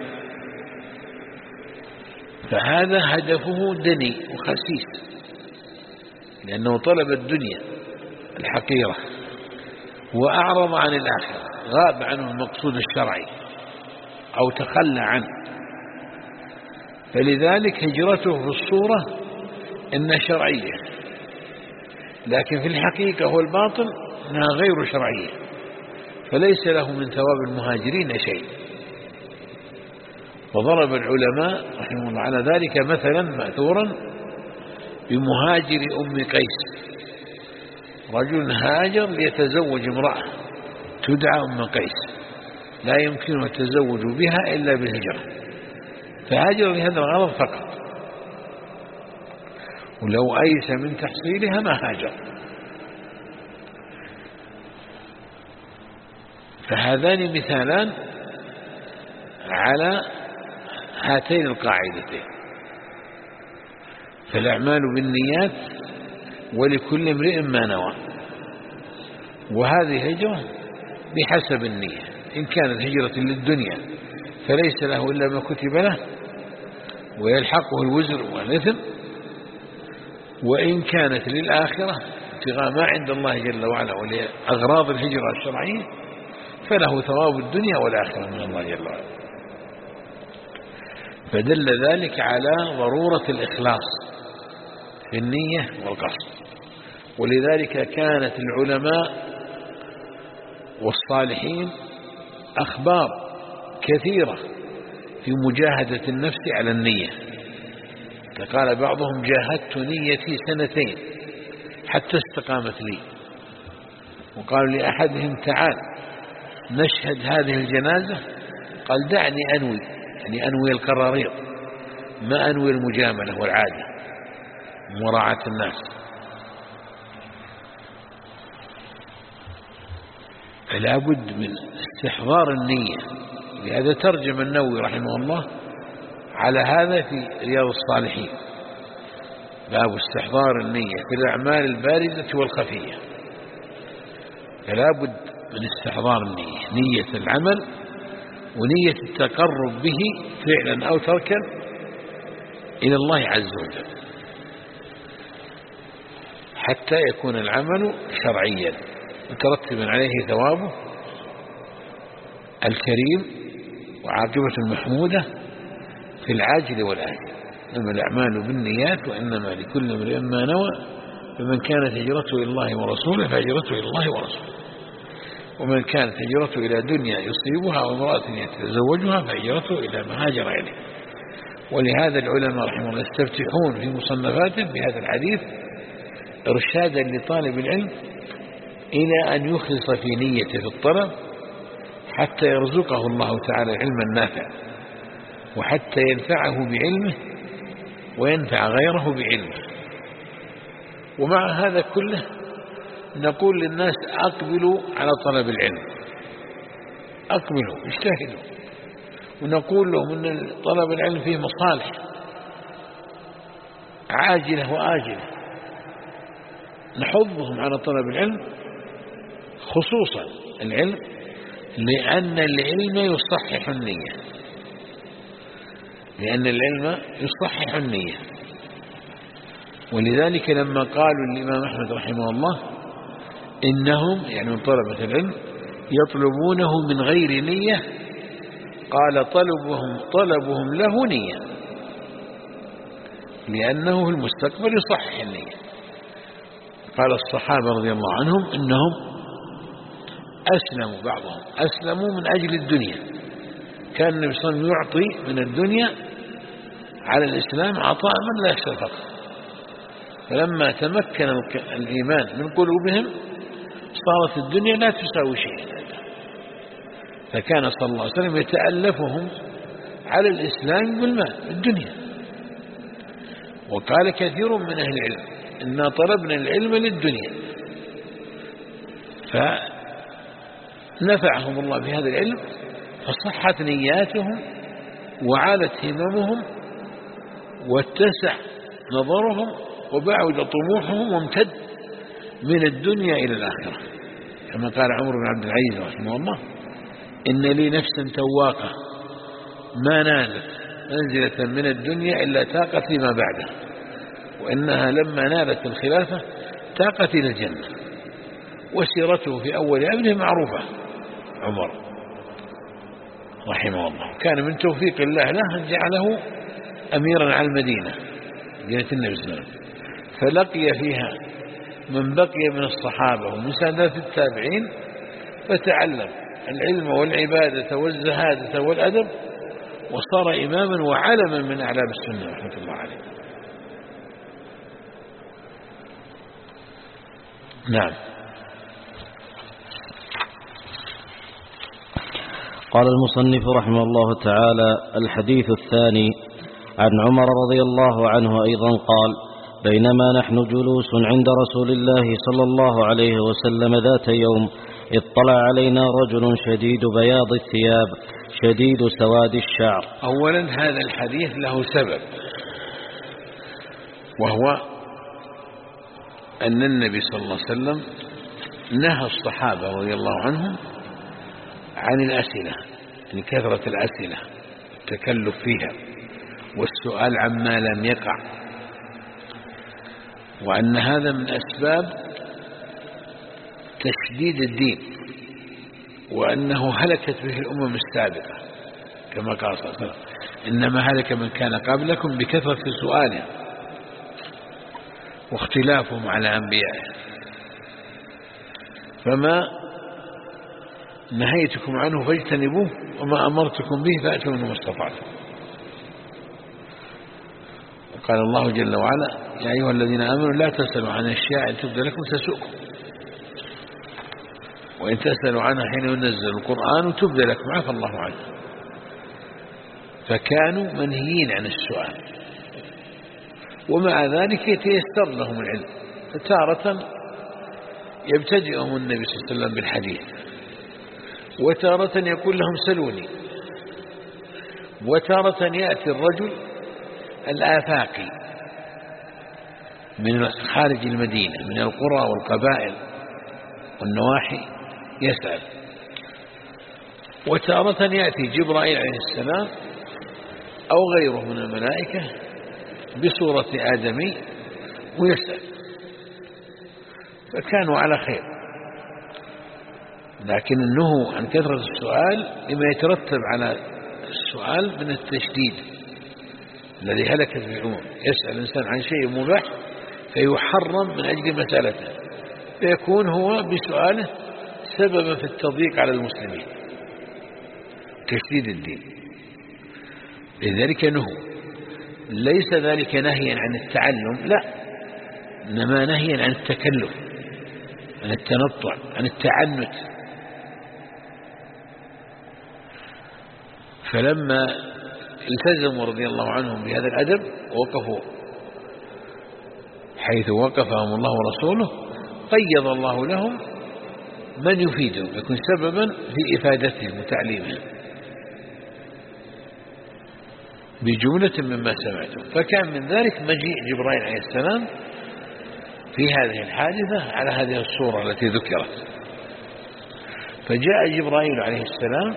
Speaker 2: فهذا هدفه دني وخسيس، لأنه طلب الدنيا الحقيرة وأعرض عن الآخرة، غاب عنه المقصود الشرعي أو تخلى عنه، فلذلك هجرته في الصورة إنها شرعية، لكن في الحقيقة هو الباطل إنها غير شرعية، فليس له من ثواب المهاجرين شيء. وضرب العلماء رحمه الله على ذلك مثلا مأثورا بمهاجر أم قيس، رجل هاجر ليتزوج امرأة تدعى أم قيس لا يمكنه التزوج بها إلا بالهجرة، فهاجر لهذا الغرض فقط، ولو أيس من تحصيلها ما هاجر. فهذان مثالان على هاتين القاعدتين، فالأعمال بالنيات ولكل امرئ ما نوى، وهذه هجرة بحسب النية. إن كانت هجرة للدنيا فليس له إلا ما كتب له ويلحقه الوزر والإثم، وإن كانت للآخرة ابتغاء ما عند الله جل وعلا ولأغراض الهجرة الشرعية فله ثواب الدنيا والآخرة من الله جل وعلا. فدل ذلك على ضرورة الإخلاص في النية والقصد، ولذلك كانت العلماء والصالحين أخبار كثيرة في مجاهدة النفس على النية. فقال بعضهم جاهدت نيتي 2 سنين حتى استقامت لي، وقالوا لأحدهم تعال نشهد هذه الجنازة، قال دعني أنوي، يعني أنوي القراريط ما أنوي المجاملة والعادة مراعاة الناس. فلا بد من استحضار النية، لهذا ترجم النووي رحمه الله على هذا في رياض الصالحين، باب استحضار النية في الأعمال البارزة والخفية. فلا بد من استحضار النية، نية العمل ونية التقرب به فعلا أو تركا إلى الله عز وجل، حتى يكون العمل شرعيا مترتبا عليه ثوابه الكريم وعاقبة المحمودة في العاجل والآجل. إنما الأعمال بالنيات وإنما لكل امرئ ما نوى، فمن كانت هجرته إلى الله ورسوله فهجرته إلى الله ورسوله، ومن كانت هجرته إلى دنيا يصيبها وامرأة يتزوجها فهجرته إلى ما هاجر إليه. ولهذا العلماء رحمه الله يستفتحون في مصنفاتهم بهذا الحديث إرشادا لطالب العلم إلى أن يخلص في نيته في الطلب حتى يرزقه الله تعالى العلم النافع، وحتى ينفعه بعلمه وينفع غيره بعلمه. ومع هذا كله نقول للناس أقبلوا على طلب العلم، أقبلوا اجتهدوا، ونقول لهم أن طلب العلم فيه مصالح عاجلة وآجلة، نحضهم على طلب العلم خصوصا العلم، لأن العلم يصحح النية، لأن العلم يصحح النية. ولذلك لما قالوا الإمام أحمد رحمه الله إنهم يعني من طلبة العلم يطلبونه من غير نية، قال طلبهم له نية، لأنه في المستقبل يصحح النية. قال الصحابة رضي الله عنهم إنهم أسلموا، بعضهم أسلموا من أجل الدنيا، كان النبي صلى الله عليه وسلم يعطي من الدنيا على الإسلام عطاء من لا يخشى الفقر، فلما تمكن الإيمان من قلوبهم صارت الدنيا لا تساوي شيئا، فكان صلى الله عليه وسلم يتألفهم على الإسلام بالمال الدنيا. وقال كثير من أهل العلم إنا طلبنا العلم للدنيا، فنفعهم الله بهذا العلم، فصحت نياتهم وعالت هممهم واتسع نظرهم وبعد طموحهم وامتد من الدنيا إلى الآخرة، كما قال عمر بن عبد العزيز رحمه الله إن لي نفسا تواقة ما نالت منزلة من الدنيا إلا تاقت لما بعده، وإنها لما نالت الخلافة تاقت إلى الجنة. وسيرته في أول أمره معروفة، عمر رحمه الله كان من توفيق الله له أن جعله أميرا على المدينة، مدينة النبي صلى الله عليه وسلم، فلقي فيها من بقي من الصحابة ومن سادات التابعين، فتعلم العلم والعبادة والزهادة والأدب، وصار إماما وعلما من أعلام السنة رحمة الله عليه. نعم.
Speaker 1: قال المصنف رحمه الله تعالى: الحديث الثاني عن عمر رضي الله عنه أيضا قال: بينما نحن جلوس عند رسول الله صلى الله عليه وسلم ذات يوم اطلع علينا رجل شديد بياض الثياب شديد سواد الشعر.
Speaker 2: أولا هذا الحديث له سبب، وهو أن النبي صلى الله عليه وسلم نهى الصحابة رضي الله عنهم عن الأسئلة، يعني كثرة الأسئلة التكلف فيها والسؤال عما لم يقع، وأن هذا من أسباب تشديد الدين، وأنه هلكت به الأمم السابقة، كما قال صلى الله عليه وسلم إنما هلك من كان قبلكم بكثرة سؤالهم واختلافهم على أنبيائهم، فما نهيتكم عنه فاجتنبوه وما أمرتكم به فأتوا منه ما استطعتم. وقال الله جل وعلا: يا أيها الذين آمنوا لا تسألوا عن أشياء تبدى لكم تسؤكم، وإن تسألوا عنها حين ينزل القرآن تبدى لكم عفى الله عنه. فكانوا منهيين عن السؤال، ومع ذلك يتيسر لهم العلم، فتارة يبتدئهم النبي صلى الله عليه وسلم بالحديث، وتارة يقول لهم سلوني، وتارة يأتي الرجل الآفاقي من خارج المدينة من القرى والقبائل والنواحي يسأل، وتارة يأتي جبرائيل عليه السلام أو غيره من الملائكة بصورة آدمي ويسأل، فكانوا على خير. لكن النهي عن كثرة السؤال لما يترتب على السؤال من التشديد الذي هلكت به الأمم، يسأل الإنسان عن شيء مباح فيحرم من أجل مسألته، فيكون هو بسؤاله سببا في التضييق على المسلمين، تشديد الدين. لذلك نهوا ليس ذلك نهيا عن التعلم، لا، إنما نهيا عن التكلف، عن التنطع، عن التعنت. فلما التزموا رضي الله عنهم بهذا الأدب ووقفوا حيث وقفهم الله ورسوله، قيض الله لهم من يفيدهم، يكون سببا في إفادتهم وتعليمهم بجملة مما سمعتم. فكان من ذلك مجيء جبرائيل عليه السلام في هذه الحادثة على هذه الصورة التي ذكرت. فجاء جبرائيل عليه السلام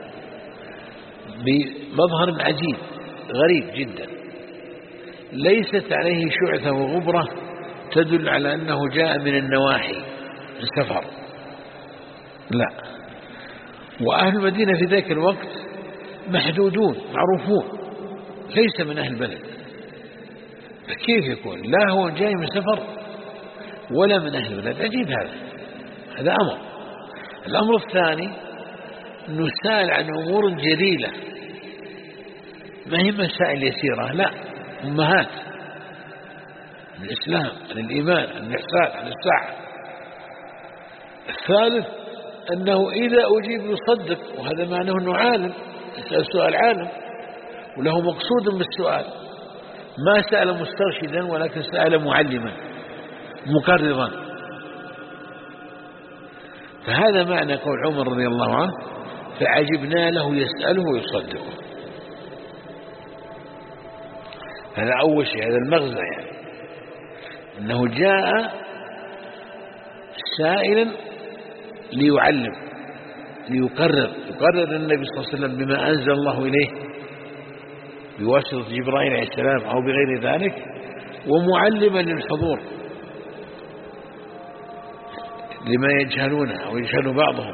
Speaker 2: بمظهر عجيب غريب جدا، ليست عليه شعثة وغبرة تدل على أنه جاء من النواحي السفر، لا. وأهل المدينة في ذاك الوقت محدودون معروفون، ليس من أهل البلد، فكيف يكون لا هو جاي من سفر ولا من أهل البلد؟ عجيب هذا أمر. الأمر الثاني أنه سأل عن أمور جليلة، ما هي مسائل يسيرة، لا، أمهات، عن الإسلام، عن الإيمان، عن الإحسان، عن الساعة. الثالث أنه إذا أجيب يصدق، وهذا معناه أنه عالم، يسأل سؤال عالم وله مقصود بالسؤال، ما سأل مسترشدا ولكن سأل معلما مقررا. فهذا معنى قول عمر رضي الله عنه فعجبنا له يسأله ويصدقه. هذا أول شيء، هذا المغزى، يعني أنه جاء سائلا ليعلم، يقرر النبي صلى الله عليه وسلم بما أنزل الله إليه بواسطة جبرائيل عليه السلام أو بغير ذلك، ومعلما للحضور لما يجهلونه أو يجهل بعضهم.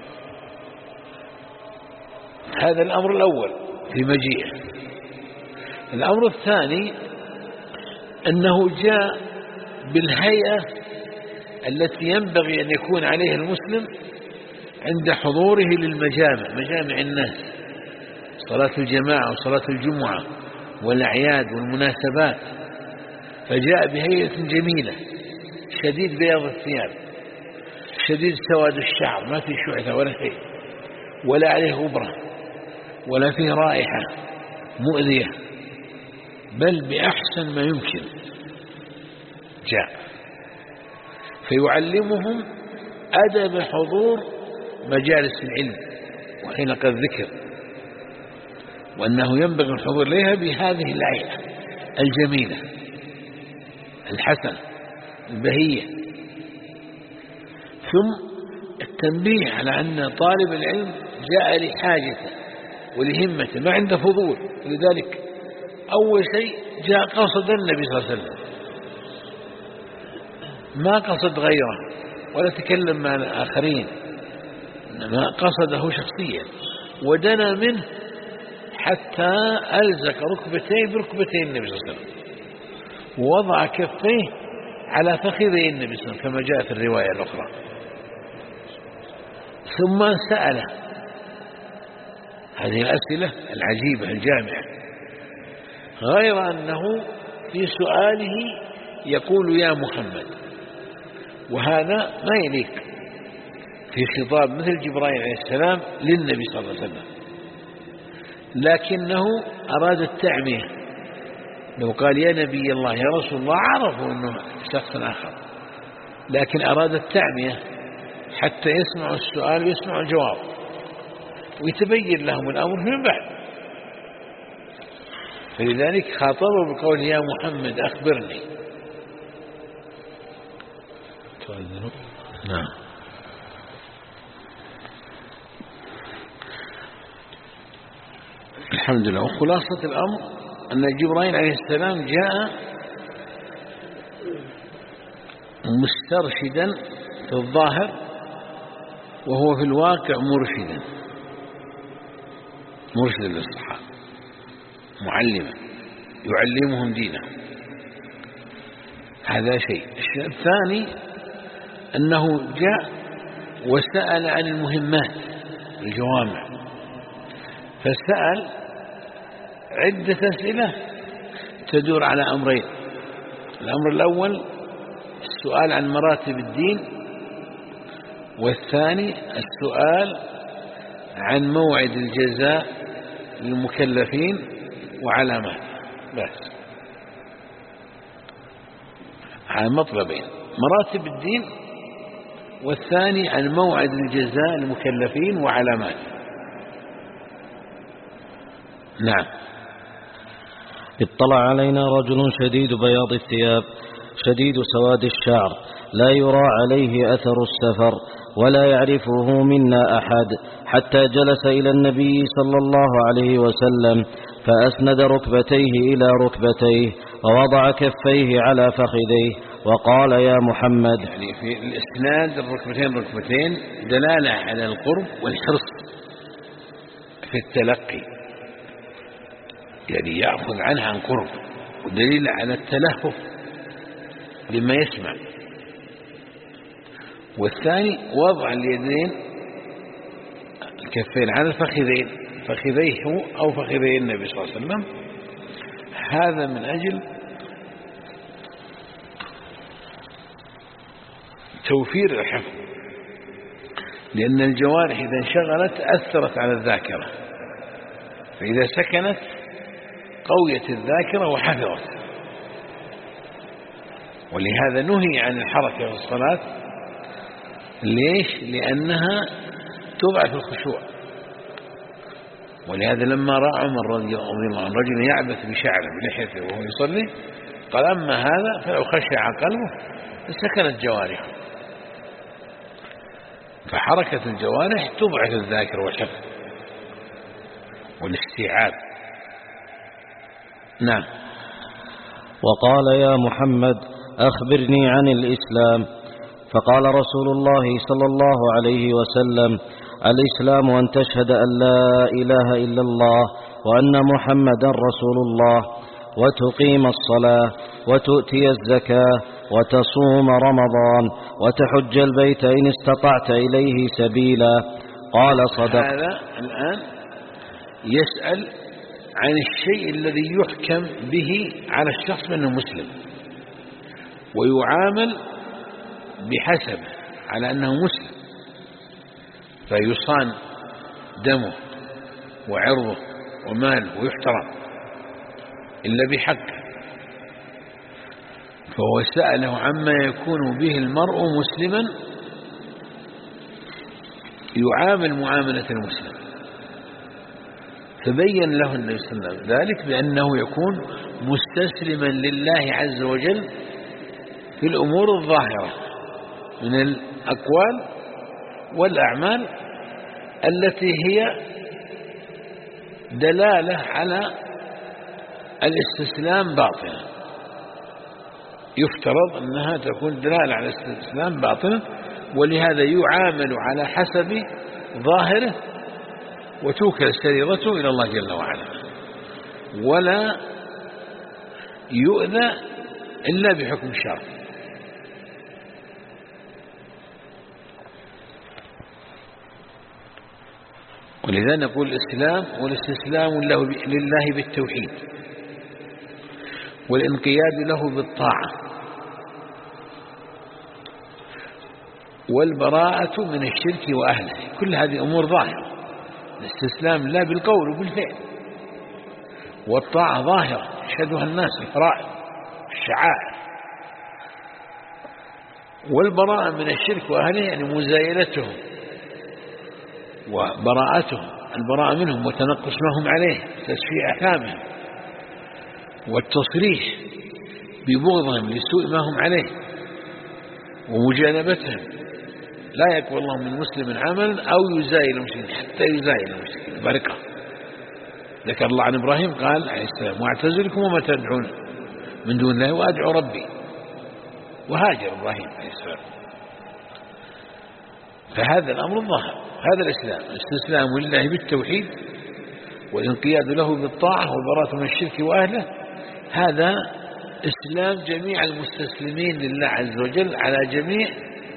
Speaker 2: هذا الأمر الأول في مجيئه. الأمر الثاني أنه جاء بالهيئة التي ينبغي أن يكون عليها المسلم عند حضوره للمجامع، مجامع الناس، صلاة الجماعة وصلاة الجمعة والأعياد والمناسبات. فجاء بهيئة جميلة، شديد بياض الثياب، شديد سواد الشعر، ما في شعثة ولا شيء، ولا عليه غبرة، ولا فيه رائحة مؤذية، بل بأحسن ما يمكن جاء فيعلمهم أدب حضور مجالس العلم وحلق الذكر، وأنه ينبغي الحضور إليها بهذه الهيئة الجميلة الحسنة البهية. ثم التنبيه على أن طالب العلم جاء لحاجته ولهمته، ما عنده فضول، ولذلك أول شيء جاء قصد النبي صلى الله عليه وسلم، ما قصد غيره ولا تكلم مع الآخرين، إنما قصده شخصيا، ودنا منه حتى ألزق ركبتيه بركبتين النبي صلى الله عليه وسلم، ووضع كفيه على فخذي النبي صلى الله عليه وسلم كما جاء في الرواية الأخرى. ثم سأله هذه الأسئلة العجيبة الجامعة، غير أنه في سؤاله يقول يا محمد، وهذا ما يليق في خطاب مثل جبرائيل عليه السلام للنبي صلى الله عليه وسلم، لكنه أراد التعمية. لو قال يا نبي الله يا رسول الله عرفوا أنه شخص آخر، لكن أراد التعمية حتى يسمعوا السؤال ويسمعوا الجواب ويتبين لهم الأمر من بعد. فلذلك خاطبوا بقول يا محمد أخبرني. نعم. الحمد لله. وخلاصة الأمر أن جبرائيل عليه السلام جاء مسترشدا في الظاهر، وهو في الواقع مرشدا للصحابة، معلما يعلمهم دينهم. هذا شيء. الشيء الثاني أنه جاء وسأل عن المهمات الجوامع، فسأل عدة أسئلة تدور على أمرين. الأمر الأول السؤال عن مراتب الدين، والثاني السؤال عن موعد الجزاء للمكلفين وعلامات. بس على مطلبين: مراتب الدين، والثاني عن موعد الجزاء للمكلفين وعلامات. نعم.
Speaker 1: اطلع علينا رجل شديد بياض الثياب شديد سواد الشعر لا يرى عليه أثر السفر ولا يعرفه منا أحد، حتى جلس إلى النبي صلى الله عليه وسلم فأسند ركبتيه إلى ركبتيه ووضع كفيه على فخذيه وقال: يا محمد.
Speaker 2: يعني في الإسناد الركبتين دلالة على القرب والحرص في التلقي، يعني يأخذ عنه عن قرب، ودليل على التلهف لما يسمع. والثاني وضع اليدين الكفين على الفخذين، فخذيه أو فخذي النبي صلى الله عليه وسلم، هذا من أجل توفير الحفظ، لأن الجوارح إذا انشغلت أثرت على الذاكرة، فإذا سكنت قويت الذاكرة وحفظت. ولهذا نهي عن الحركة في الصلاة. ليش؟ لأنها تضعف الخشوع. ولهذا لما رأى عمر رضي الله عنه رجلا يعبث بشعره بلحيته وهو يصلي قال: أما هذا فلو خشع قلبه لسكنت جوارحه. فحركة الجوارح تضعف الذاكرة والحفظ والاستيعاب. نعم.
Speaker 1: وقال: يا محمد أخبرني عن الإسلام. فقال رسول الله صلى الله عليه وسلم: الإسلام أن تشهد أن لا إله إلا الله وأن محمدا رسول الله، وتقيم الصلاة، وتؤتي الزكاة، وتصوم رمضان، وتحج البيت إن استطعت إليه سبيلا. قال: صدق.
Speaker 2: هذا الآن يسأل عن الشيء الذي يحكم به على الشخص أنه مسلم، ويعامل بحسب على أنه مسلم، فيصان دمه وعرضه وماله ويحترم إلا بحقه. فهو سأله عما يكون به المرء مسلما يعامل معاملة المسلم، فبين له النبي صلى الله عليه وسلم ذلك بأنه يكون مستسلما لله عز وجل في الأمور الظاهرة من الأقوال والأعمال التي هي دلالة على الاستسلام باطنة. يفترض أنها تكون دلالة على الاستسلام باطنة، ولهذا يعامل على حسب ظاهره، وتوكل سريرته إلى الله جل وعلا، ولا يؤذى إلا بحكم الشرع. ولذا نقول الإسلام والاستسلام لله بالتوحيد، والانقياد له بالطاعة، والبراءة من الشرك وأهله. كل هذه أمور ظاهرة. الاستسلام لا بالقول وبالفعل، والطاعة ظاهرة يشهدها الناس، الفرائض الشعائر. والبراءة من الشرك وأهله يعني مزايلتهم وبراءتهم، البراءة منهم وتنقص ما هم عليه، تسفيه أحكامهم، والتصريح ببغضهم لسوء ما هم عليه، ومجانبتهم. لا يقبل الله من مسلم عملا أو يزايل المشركين حتى يزايل المشركين بركة. ذكر الله عن إبراهيم قال عليه السلام: واعتزلكم وما تدعون من دون الله وأدعو ربي. وهاجر إبراهيم عليه السلام. فهذا الأمر الظاهر، هذا الإسلام، الاستسلام لله بالتوحيد، والانقياد له بالطاعة، والبراءة من الشرك وأهله. هذا إسلام جميع المستسلمين لله عز وجل على جميع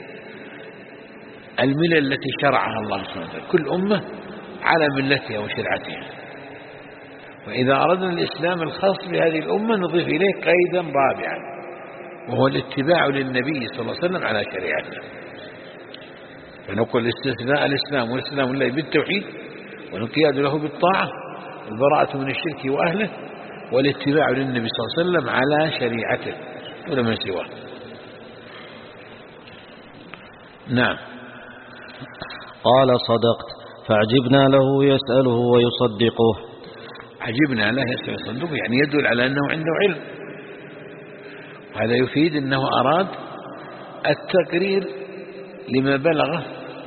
Speaker 2: الملل التي شرعها الله سبحانه وتعالى، كل أمة على ملتها وشرعتها. وإذا أردنا الإسلام الخاص بهذه الأمة نضيف إليه قيدا رابعا، وهو الاتباع للنبي صلى الله عليه وسلم على شريعته. فنقول استثناء الإسلام والإسلام لله بالتوحيد، والانقياد له بالطاعة، البراءة من الشرك وأهله، والاتباع للنبي صلى الله عليه وسلم على شريعته ولا من سواه. نعم.
Speaker 1: قال صدقت، فعجبنا له يسأله ويصدقه.
Speaker 2: عجبنا له يسأل ويصدقه يعني يدل على أنه عنده علم، وهذا يفيد أنه أراد التقرير لما بلغه،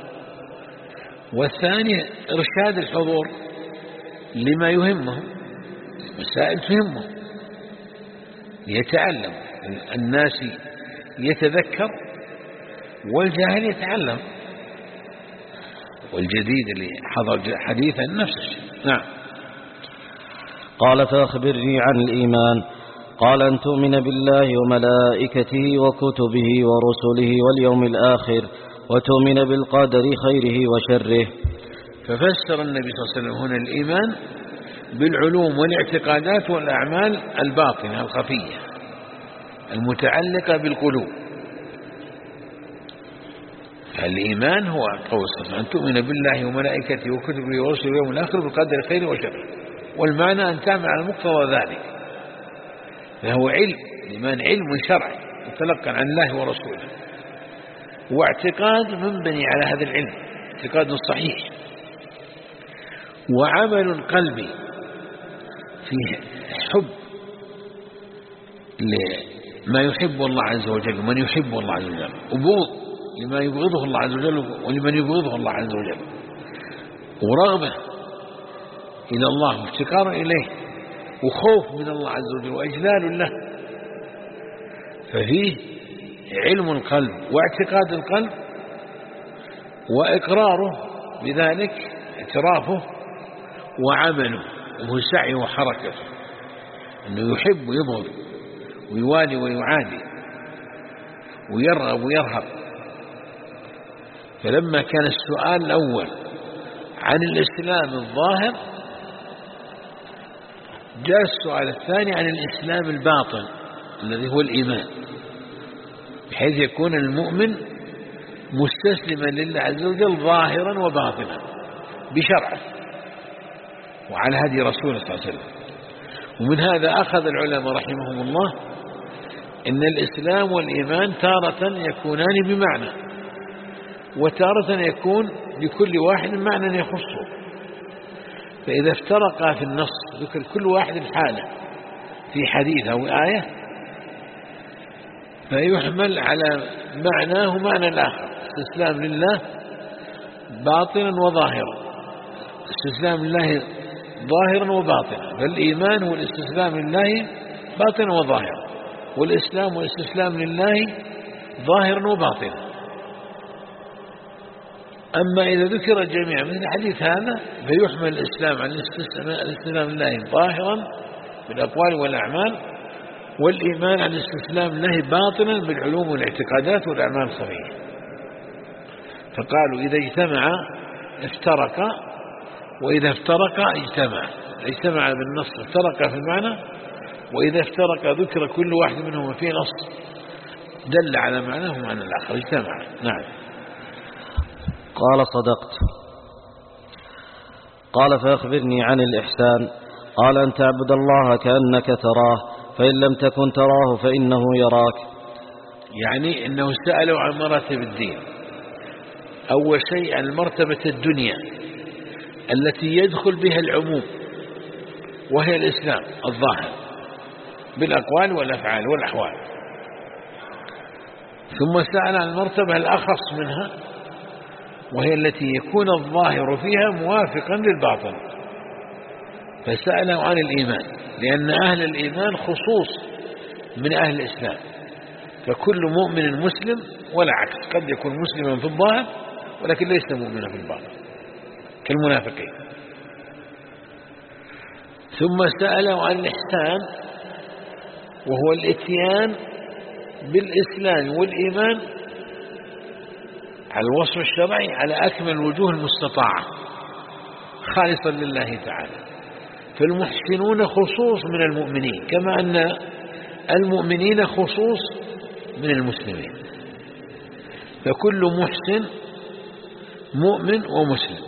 Speaker 2: والثاني إرشاد الحضور لما يهمه، مسائل تهمه يتعلم. الناس يتذكر والجاهل يتعلم، والجديد اللي حضر حديثا نفس الشيء. نعم.
Speaker 1: قال فأخبرني عن الإيمان. قال أن تؤمن بالله وملائكته وكتبه ورسله واليوم الآخر، وتؤمن بالقدر خيره وشره.
Speaker 2: ففسر النبي صلى الله عليه وسلم هنا الإيمان بالعلوم والاعتقادات والأعمال الباطنة الخفية المتعلقة بالقلوب. الإيمان هو قول أن تؤمن بالله وملائكته وكتبه ورسله واليوم الآخر بالقدر خيره وشره، والمعنى أن تعمل على مقتضى ذلك. فهو علم، الإيمان علم شرعي يتلقى عن الله ورسوله، واعتقاد منبني على هذا العلم، اعتقاد صحيح، وعمل قلبي فيه حب لما يحب الله عز وجل ومن يحب الله عز وجل، وبغض لما يبغضه الله عز وجل ولمن يبغضه الله عز وجل، ورغبة إلى الله وافتقار إليه، وخوف من الله عز وجل وإجلال له. ففيه علم القلب واعتقاد القلب وإقراره بذلك، اعترافه، وعمله وهو سعي وحركته، أنه يحب ويبغض ويوالي ويعادي ويرغب ويرهب. فلما كان السؤال الأول عن الإسلام الظاهر، جاء السؤال الثاني عن الإسلام الباطن الذي هو الإيمان، بحيث يكون المؤمن مستسلما لله عز وجل ظاهرا وباطنا بشرعه وعلى هدي رسوله صلى الله عليه وسلم. ومن هذا أخذ العلماء رحمهم الله إن الإسلام والإيمان تارة يكونان بمعنى، وتارة يكون لكل واحد معنى يخصه. فإذا افترقا في النص ذكر كل واحد حاله في حديث أو آية، فيحمل على معناه معنى الآخر، استسلام لله باطنا وظاهرا، استسلام لله ظاهرا وباطنا. فالإيمان هو الاستسلام لله باطنا وظاهرا، والإسلام والاستسلام لله ظاهرا وباطنا. أما إذا ذكر الجميع من الحديث هذا فيحمل الإسلام على الاستسلام لله ظاهرا بالأقوال والأعمال، والإيمان على الاستسلام لله باطنا بالعلوم والاعتقادات والأعمال الخفية. فقالوا إذا اجتمع افترق، وإذا افترق اجتمع بالنص افترق في المعنى، وإذا افترق ذكر كل واحد منهم فيه نص دل على معناه ومعنى الآخر، اجتمع. نعم.
Speaker 1: قال صدقت. قال فأخبرني عن الإحسان. قال أن تعبد الله كأنك تراه، فإن لم تكن تراه فإنه يراك.
Speaker 2: يعني إنه سألوا عن مراتب الدين. أول شيء عن مرتبة الدنيا التي يدخل بها العموم، وهي الإسلام الظاهر بالأقوال والأفعال والأحوال. ثم سأل عن المرتبة الأخص منها، وهي التي يكون الظاهر فيها موافقا للباطن، فسألوا عن الإيمان، لأن أهل الإيمان خصوص من أهل الإسلام، فكل مؤمن مسلم ولا عكس، قد يكون مسلما في الظاهر ولكن ليس مؤمنا في الباطن كالمنافقين. ثم سألوا عن الإحسان، وهو الاتيان بالإسلام والإيمان على الوصف الشرعي على أكمل الوجوه المستطاعة خالصا لله تعالى. فالمحسنون خصوص من المؤمنين، كما أن المؤمنين خصوص من المسلمين، فكل محسن مؤمن ومسلم،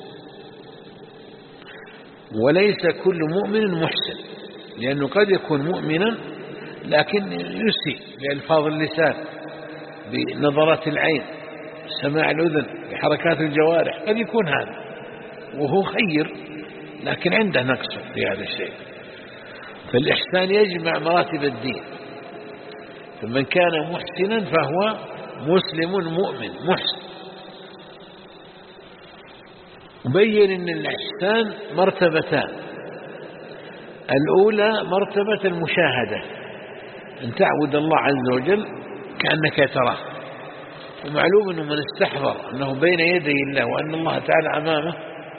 Speaker 2: وليس كل مؤمن محسن، لأنه قد يكون مؤمنا لكن يسيء بألفاظ اللسان، بنظرات العين، سماع الأذن، بحركات الجوارح، قد يكون هذا وهو خير لكن عنده نقص في هذا الشيء. فالإحسان يجمع مراتب الدين، فمن كان محسنا فهو مسلم مؤمن محسن. وبين أن الإحسان مرتبتان، الأولى مرتبة المشاهدة، أن تعبد الله عز وجل كأنك تراه، ومعلوم أنه من استحضر أنه بين يدي الله وأن الله تعالى أمامه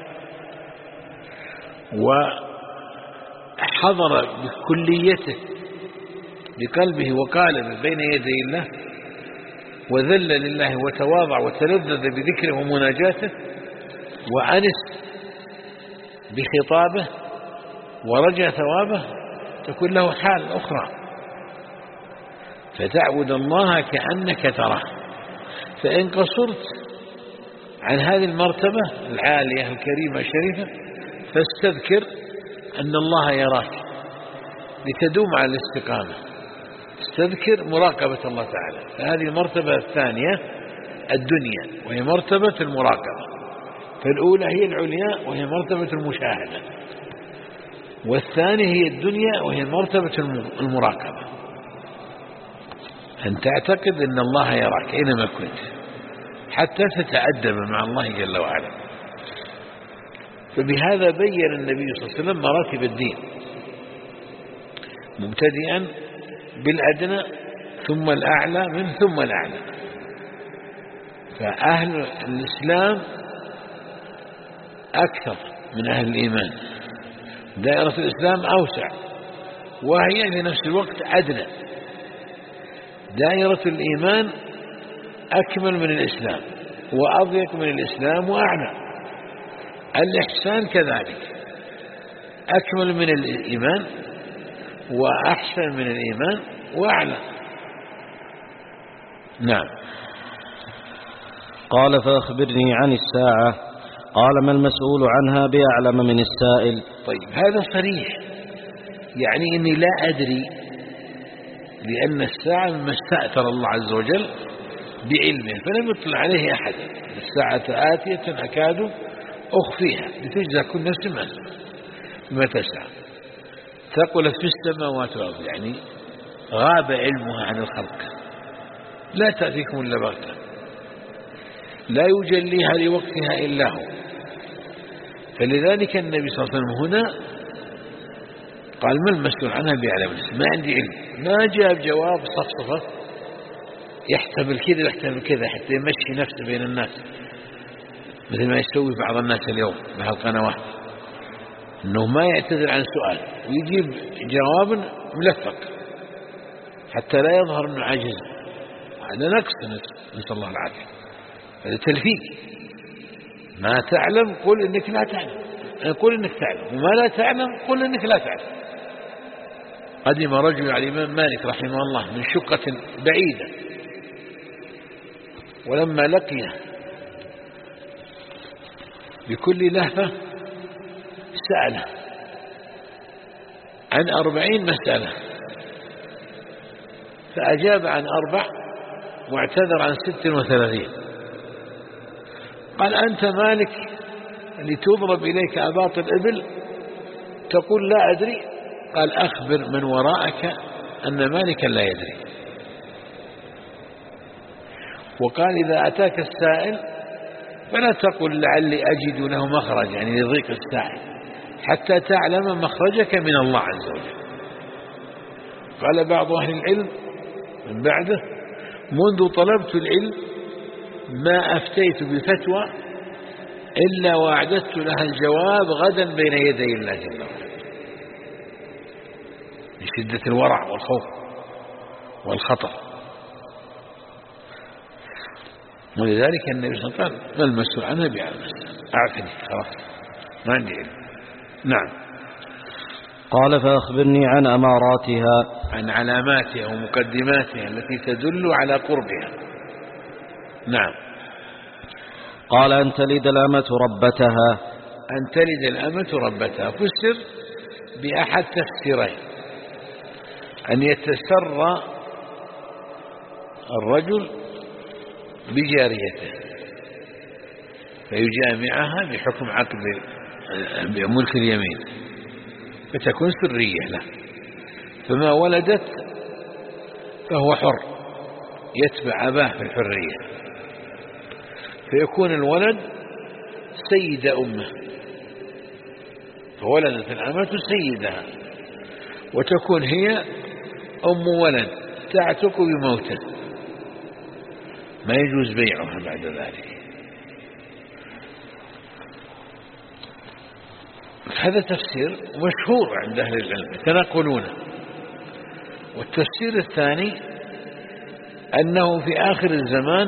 Speaker 2: وحضر بكليته بقلبه وقالبه بين يدي الله وذل لله وتواضع وتلذذ بذكره ومناجاته وأنس بخطابه ورجع ثوابه، تكون له حال أخرى، فتعبد الله كأنك تراه. فإن قصرت عن هذه المرتبة العالية الكريمة الشريفة فاستذكر أن الله يراك لتدوم على الاستقامة، استذكر مراقبة الله تعالى. فهذه المرتبة الثانية الدنيا وهي مرتبة المراقبة، فالأولى هي العليا وهي مرتبة المشاهدة، والثانية هي الدنيا وهي مرتبة المراقبة، أن تعتقد أن الله يراك أينما كنت حتى تتأدب مع الله جل وعلا. فبهذا بين النبي صلى الله عليه وسلم مراتب الدين، مبتدئا بالأدنى ثم الأعلى من ثم الأعلى. فأهل الإسلام أكثر من أهل الإيمان، دائرة الإسلام أوسع وهي في نفس الوقت أدنى، دائرة الإيمان أكمل من الإسلام وأضيق من الإسلام وأعلى. الإحسان كذلك أكمل من الإيمان وأحسن من الإيمان وأعلى. نعم.
Speaker 1: قال فأخبرني عن الساعة. قال ما المسؤول عنها بأعلم من السائل.
Speaker 2: طيب هذا صريح، يعني إني لا أدري، لأن الساعة مما استأثر الله عز وجل بعلمه فلم يطلع عليه أحد. الساعة آتية أكاد أخفيها لتجزى كل نفس ما تسعى. ثقلت في السماوات والأرض، يعني غاب علمها عن الخلق، لا تأتيكم إلا بغتة، لا يجليها لوقتها إلا هو. فلذلك النبي صلى الله عليه وسلم هنا قال ما المسؤول عنها بأعلم، ما عندي علم، ما جاب جواب صفصفة يحتمل كذا يحتمل كذا حتى يمشي نفسه بين الناس، مثل ما يسوي بعض الناس اليوم بهالقنوات، انه ما يعتذر عن سؤال ويجيب جواب ملفق حتى لا يظهر انه عاجز. هذا نقص، نسأل الله العافية، هذا تلفيق. ما تعلم قل انك لا تعلم، قل انك تعلم، وما لا تعلم قل انك لا تعلم. قدم رجل على الإمام مالك رحمه الله من شقة بعيدة، ولما لقيه بكل لهفة سأله عن 40 مسألة، فأجاب عن 4 واعتذر عن 36. قال أنت مالك لتضرب إليك أباط الإبل تقول لا أدري؟ قال أخبر من وراءك أن مالكا لا يدري. وقال إذا أتاك السائل فلا تقل لعلي أجد له مخرج، يعني لضيق السائل، حتى تعلم مخرجك من الله عز وجل. قال بعض أهل العلم من بعده منذ طلبت العلم ما أفتيت بفتوى إلا وأعددت لها الجواب غدا بين يدي الله جل وعلا، لشدة الورع والخوف والخطر. ولذلك النبي صلى الله عليه وسلم ما المسؤول عنها بأعلم، أعفني خلاص ما عندي علم. نعم.
Speaker 1: قال فأخبرني عن أماراتها.
Speaker 2: عن علاماتها ومقدماتها التي تدل على قربها. نعم.
Speaker 1: قال أن تلد الأمة ربتها.
Speaker 2: أن تلد الأمة ربتها فسر بأحد تفسيرين: أن يتسرى الرجل بجاريته فيجامعها بحكم عقد بملك اليمين فتكون سرية له، فما ولدت فهو حر يتبع أباه في الحرية، فيكون الولد سيد أمه، فولدت الأمة سيدها وتكون هي أم ولد تعتق بموته، ما يجوز بيعها بعد ذلك. هذا تفسير مشهور عند أهل العلم يتناقلونه. والتفسير الثاني أنه في آخر الزمان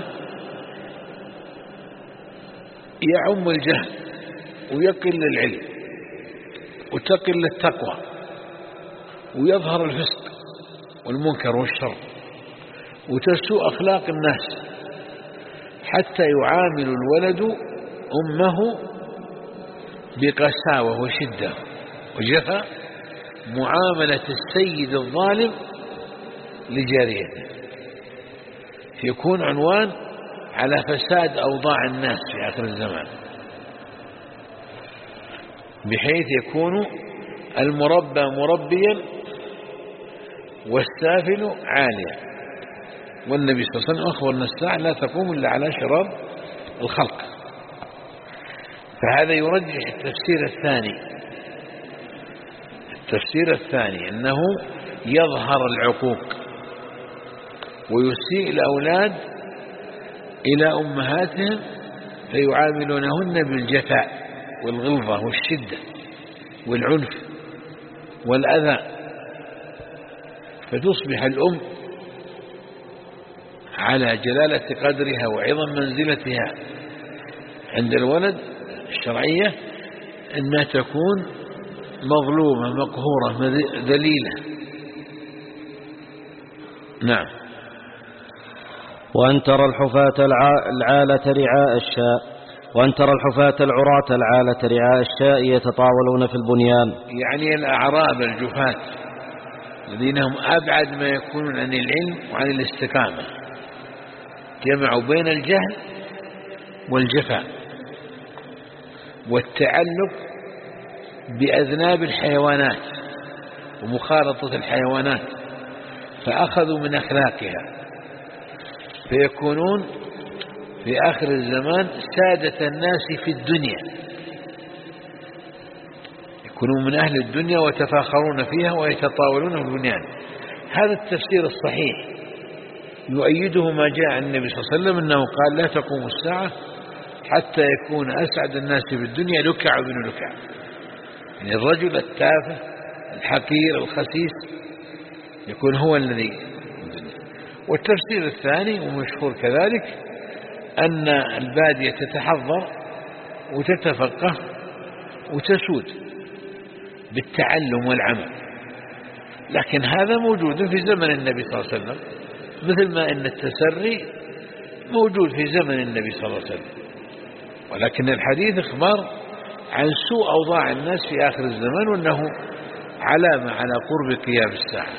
Speaker 2: يعم الجهل ويقل العلم وتقل التقوى ويظهر الفسق والمنكر والشر وتسوء أخلاق الناس حتى يعامل الولد أمه بقساوة وشدة وجفا معاملة السيد الظالم لجاريته، يكون عنوان على فساد أوضاع الناس في آخر الزمان، بحيث يكون المربى مربيا والسافل عاليا. والنبي صلى الله عليه وسلم أخبر أن الساعة لا تقوم إلا على شرار الخلق. فهذا يرجح التفسير الثاني أنه يظهر العقوق ويسيء الأولاد إلى أمهاتهم فيعاملونهن بالجفاء والغلظة والشدة والعنف والأذى، فتصبح الأم على جلالة قدرها وعظم منزلتها عند الولد الشرعية أنها تكون مظلومة مقهورة ذليلة. نعم.
Speaker 1: وأن ترى الحفاة العالة رعاء الشاء وأن ترى الحفاة العراة العالة رعاء الشاء يتطاولون في البنيان،
Speaker 2: يعني الأعراب الجفاة الذين هم أبعد ما يكونون عن العلم وعن الاستقامة، جمعوا بين الجهل والجفاء والتعلق بأذناب الحيوانات ومخالطة الحيوانات، فأخذوا من أخلاقها، فيكونون في آخر الزمان سادة الناس في الدنيا، يكونون من أهل الدنيا ويتفاخرون فيها ويتطاولون في البنيان. هذا التفسير الصحيح يؤيده ما جاء عن النبي صلى الله عليه وسلم أنه قال: لا تقوم الساعة حتى يكون أسعد الناس في الدنيا لكع بن لكع، يعني الرجل التافه الحقير الخسيس يكون هو الذي. والتفسير الثاني ومشهور كذلك أن البادية تتحضر وتتفقه وتسود بالتعلم والعمل، لكن هذا موجود في زمن النبي صلى الله عليه وسلم، مثل ما أن التسري موجود في زمن النبي صلى الله عليه وسلم، ولكن الحديث إخبار عن سوء أوضاع الناس في آخر الزمان وأنه علامة على قرب قيام الساعة.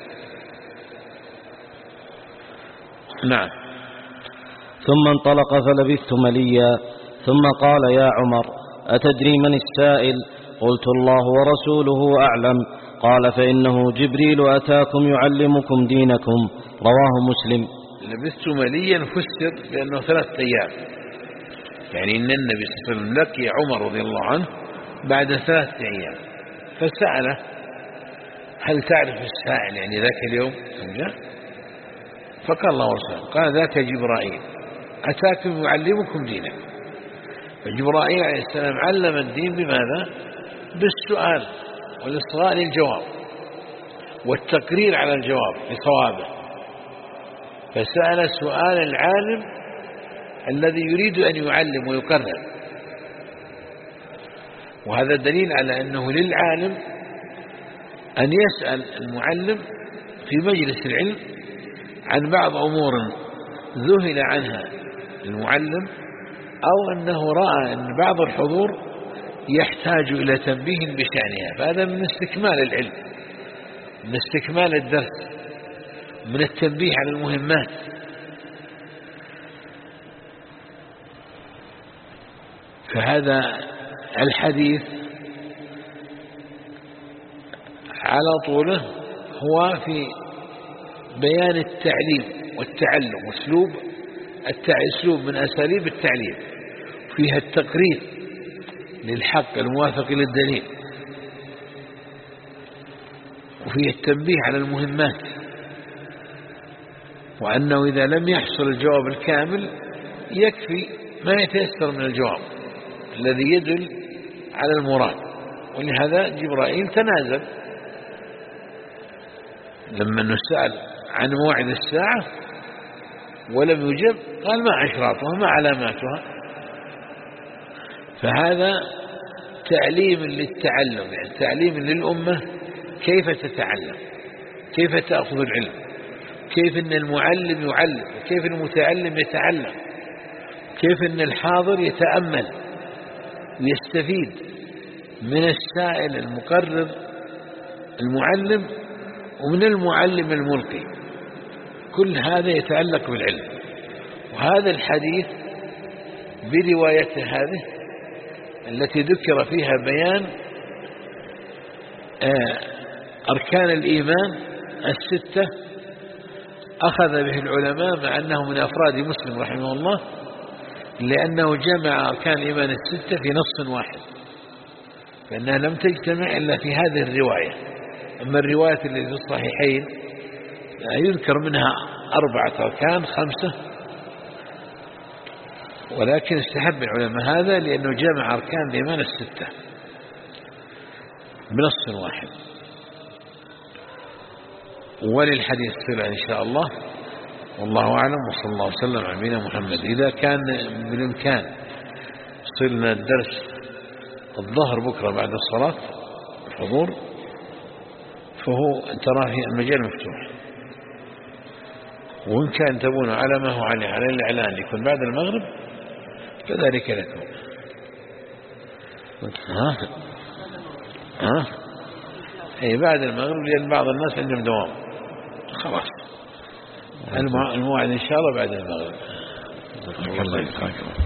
Speaker 2: نعم.
Speaker 1: ثم انطلق فلبثت مليا، ثم قال: يا عمر أتدري من السائل؟ قلت: الله ورسوله أعلم. قال: فإنه جبريل أتاكم يعلمكم دينكم. رواه مسلم.
Speaker 2: لبثت مليا فسر بأنه 3 أيام، يعني إن النبي صلى الله عليه وسلم لقي عمر رضي الله عنه بعد 3 أيام، فسأله: هل تعرف السائل يعني ذاك اليوم؟ فقال: الله ورسوله. قال: ذاك جبرائيل أتاكم يعلمكم دينكم. فجبرائيل عليه السلام علم الدين بماذا؟ بالسؤال والإصغاء للجواب والتقرير على الجواب بصوابه، فسأل سؤال العالم الذي يريد أن يعلم ويقرر، وهذا دليل على أنه للعالم أن يسأل المعلم في مجلس العلم عن بعض أمور ذهل عنها المعلم، أو أنه رأى أن بعض الحضور يحتاج إلى تنبيه بشأنها، فهذا من استكمال العلم، من استكمال الدرس، من التنبيه على المهمات. فهذا الحديث على طوله هو في بيان التعليم والتعلم، أسلوب من أساليب التعليم، فيها التقرير للحق الموافق للدليل، وفيه التنبيه على المهمات، وأنه إذا لم يحصل الجواب الكامل يكفي ما يتيسر من الجواب الذي يدل على المراد. ولهذا جبرائيل تنازل لما نسأل عن موعد الساعة ولم يجب، قال ما أشراطها ما علاماتها. فهذا تعليم للتعلم، يعني تعليم للأمة كيف تتعلم، كيف تأخذ العلم، كيف أن المعلم يعلم، كيف المتعلم يتعلم، كيف أن الحاضر يتأمل ويستفيد من السائل المقرر المعلم ومن المعلم الملقي. كل هذا يتعلق بالعلم. وهذا الحديث بروايته هذه التي ذكر فيها بيان أركان الإيمان الستة أخذ به العلماء، مع أنه من أفراد مسلم رحمه الله، لأنه جمع أركان الإيمان الستة في نص واحد، فإنها لم تجتمع إلا في هذه الرواية. أما الرواية التي في الصحيحين يذكر منها 4 أركان 5، ولكن استحب العلماء هذا لأنه جمع أركان الإيمان الستة بنص واحد. وللحديث صلة إن شاء الله، والله أعلم، وصلى الله وسلم على نبينا محمد. إذا كان بالإمكان صلنا الدرس الظهر بكرة بعد الصلاة الحضور، فهو تراه المجال مفتوح، وإن كان تبون على ما هو عليه على الإعلان يكون بعد المغرب كذلك لكم. أي بعد المغرب، لأن بعض الناس عندهم دوام. خلاص الموعد إن شاء الله بعد المغرب.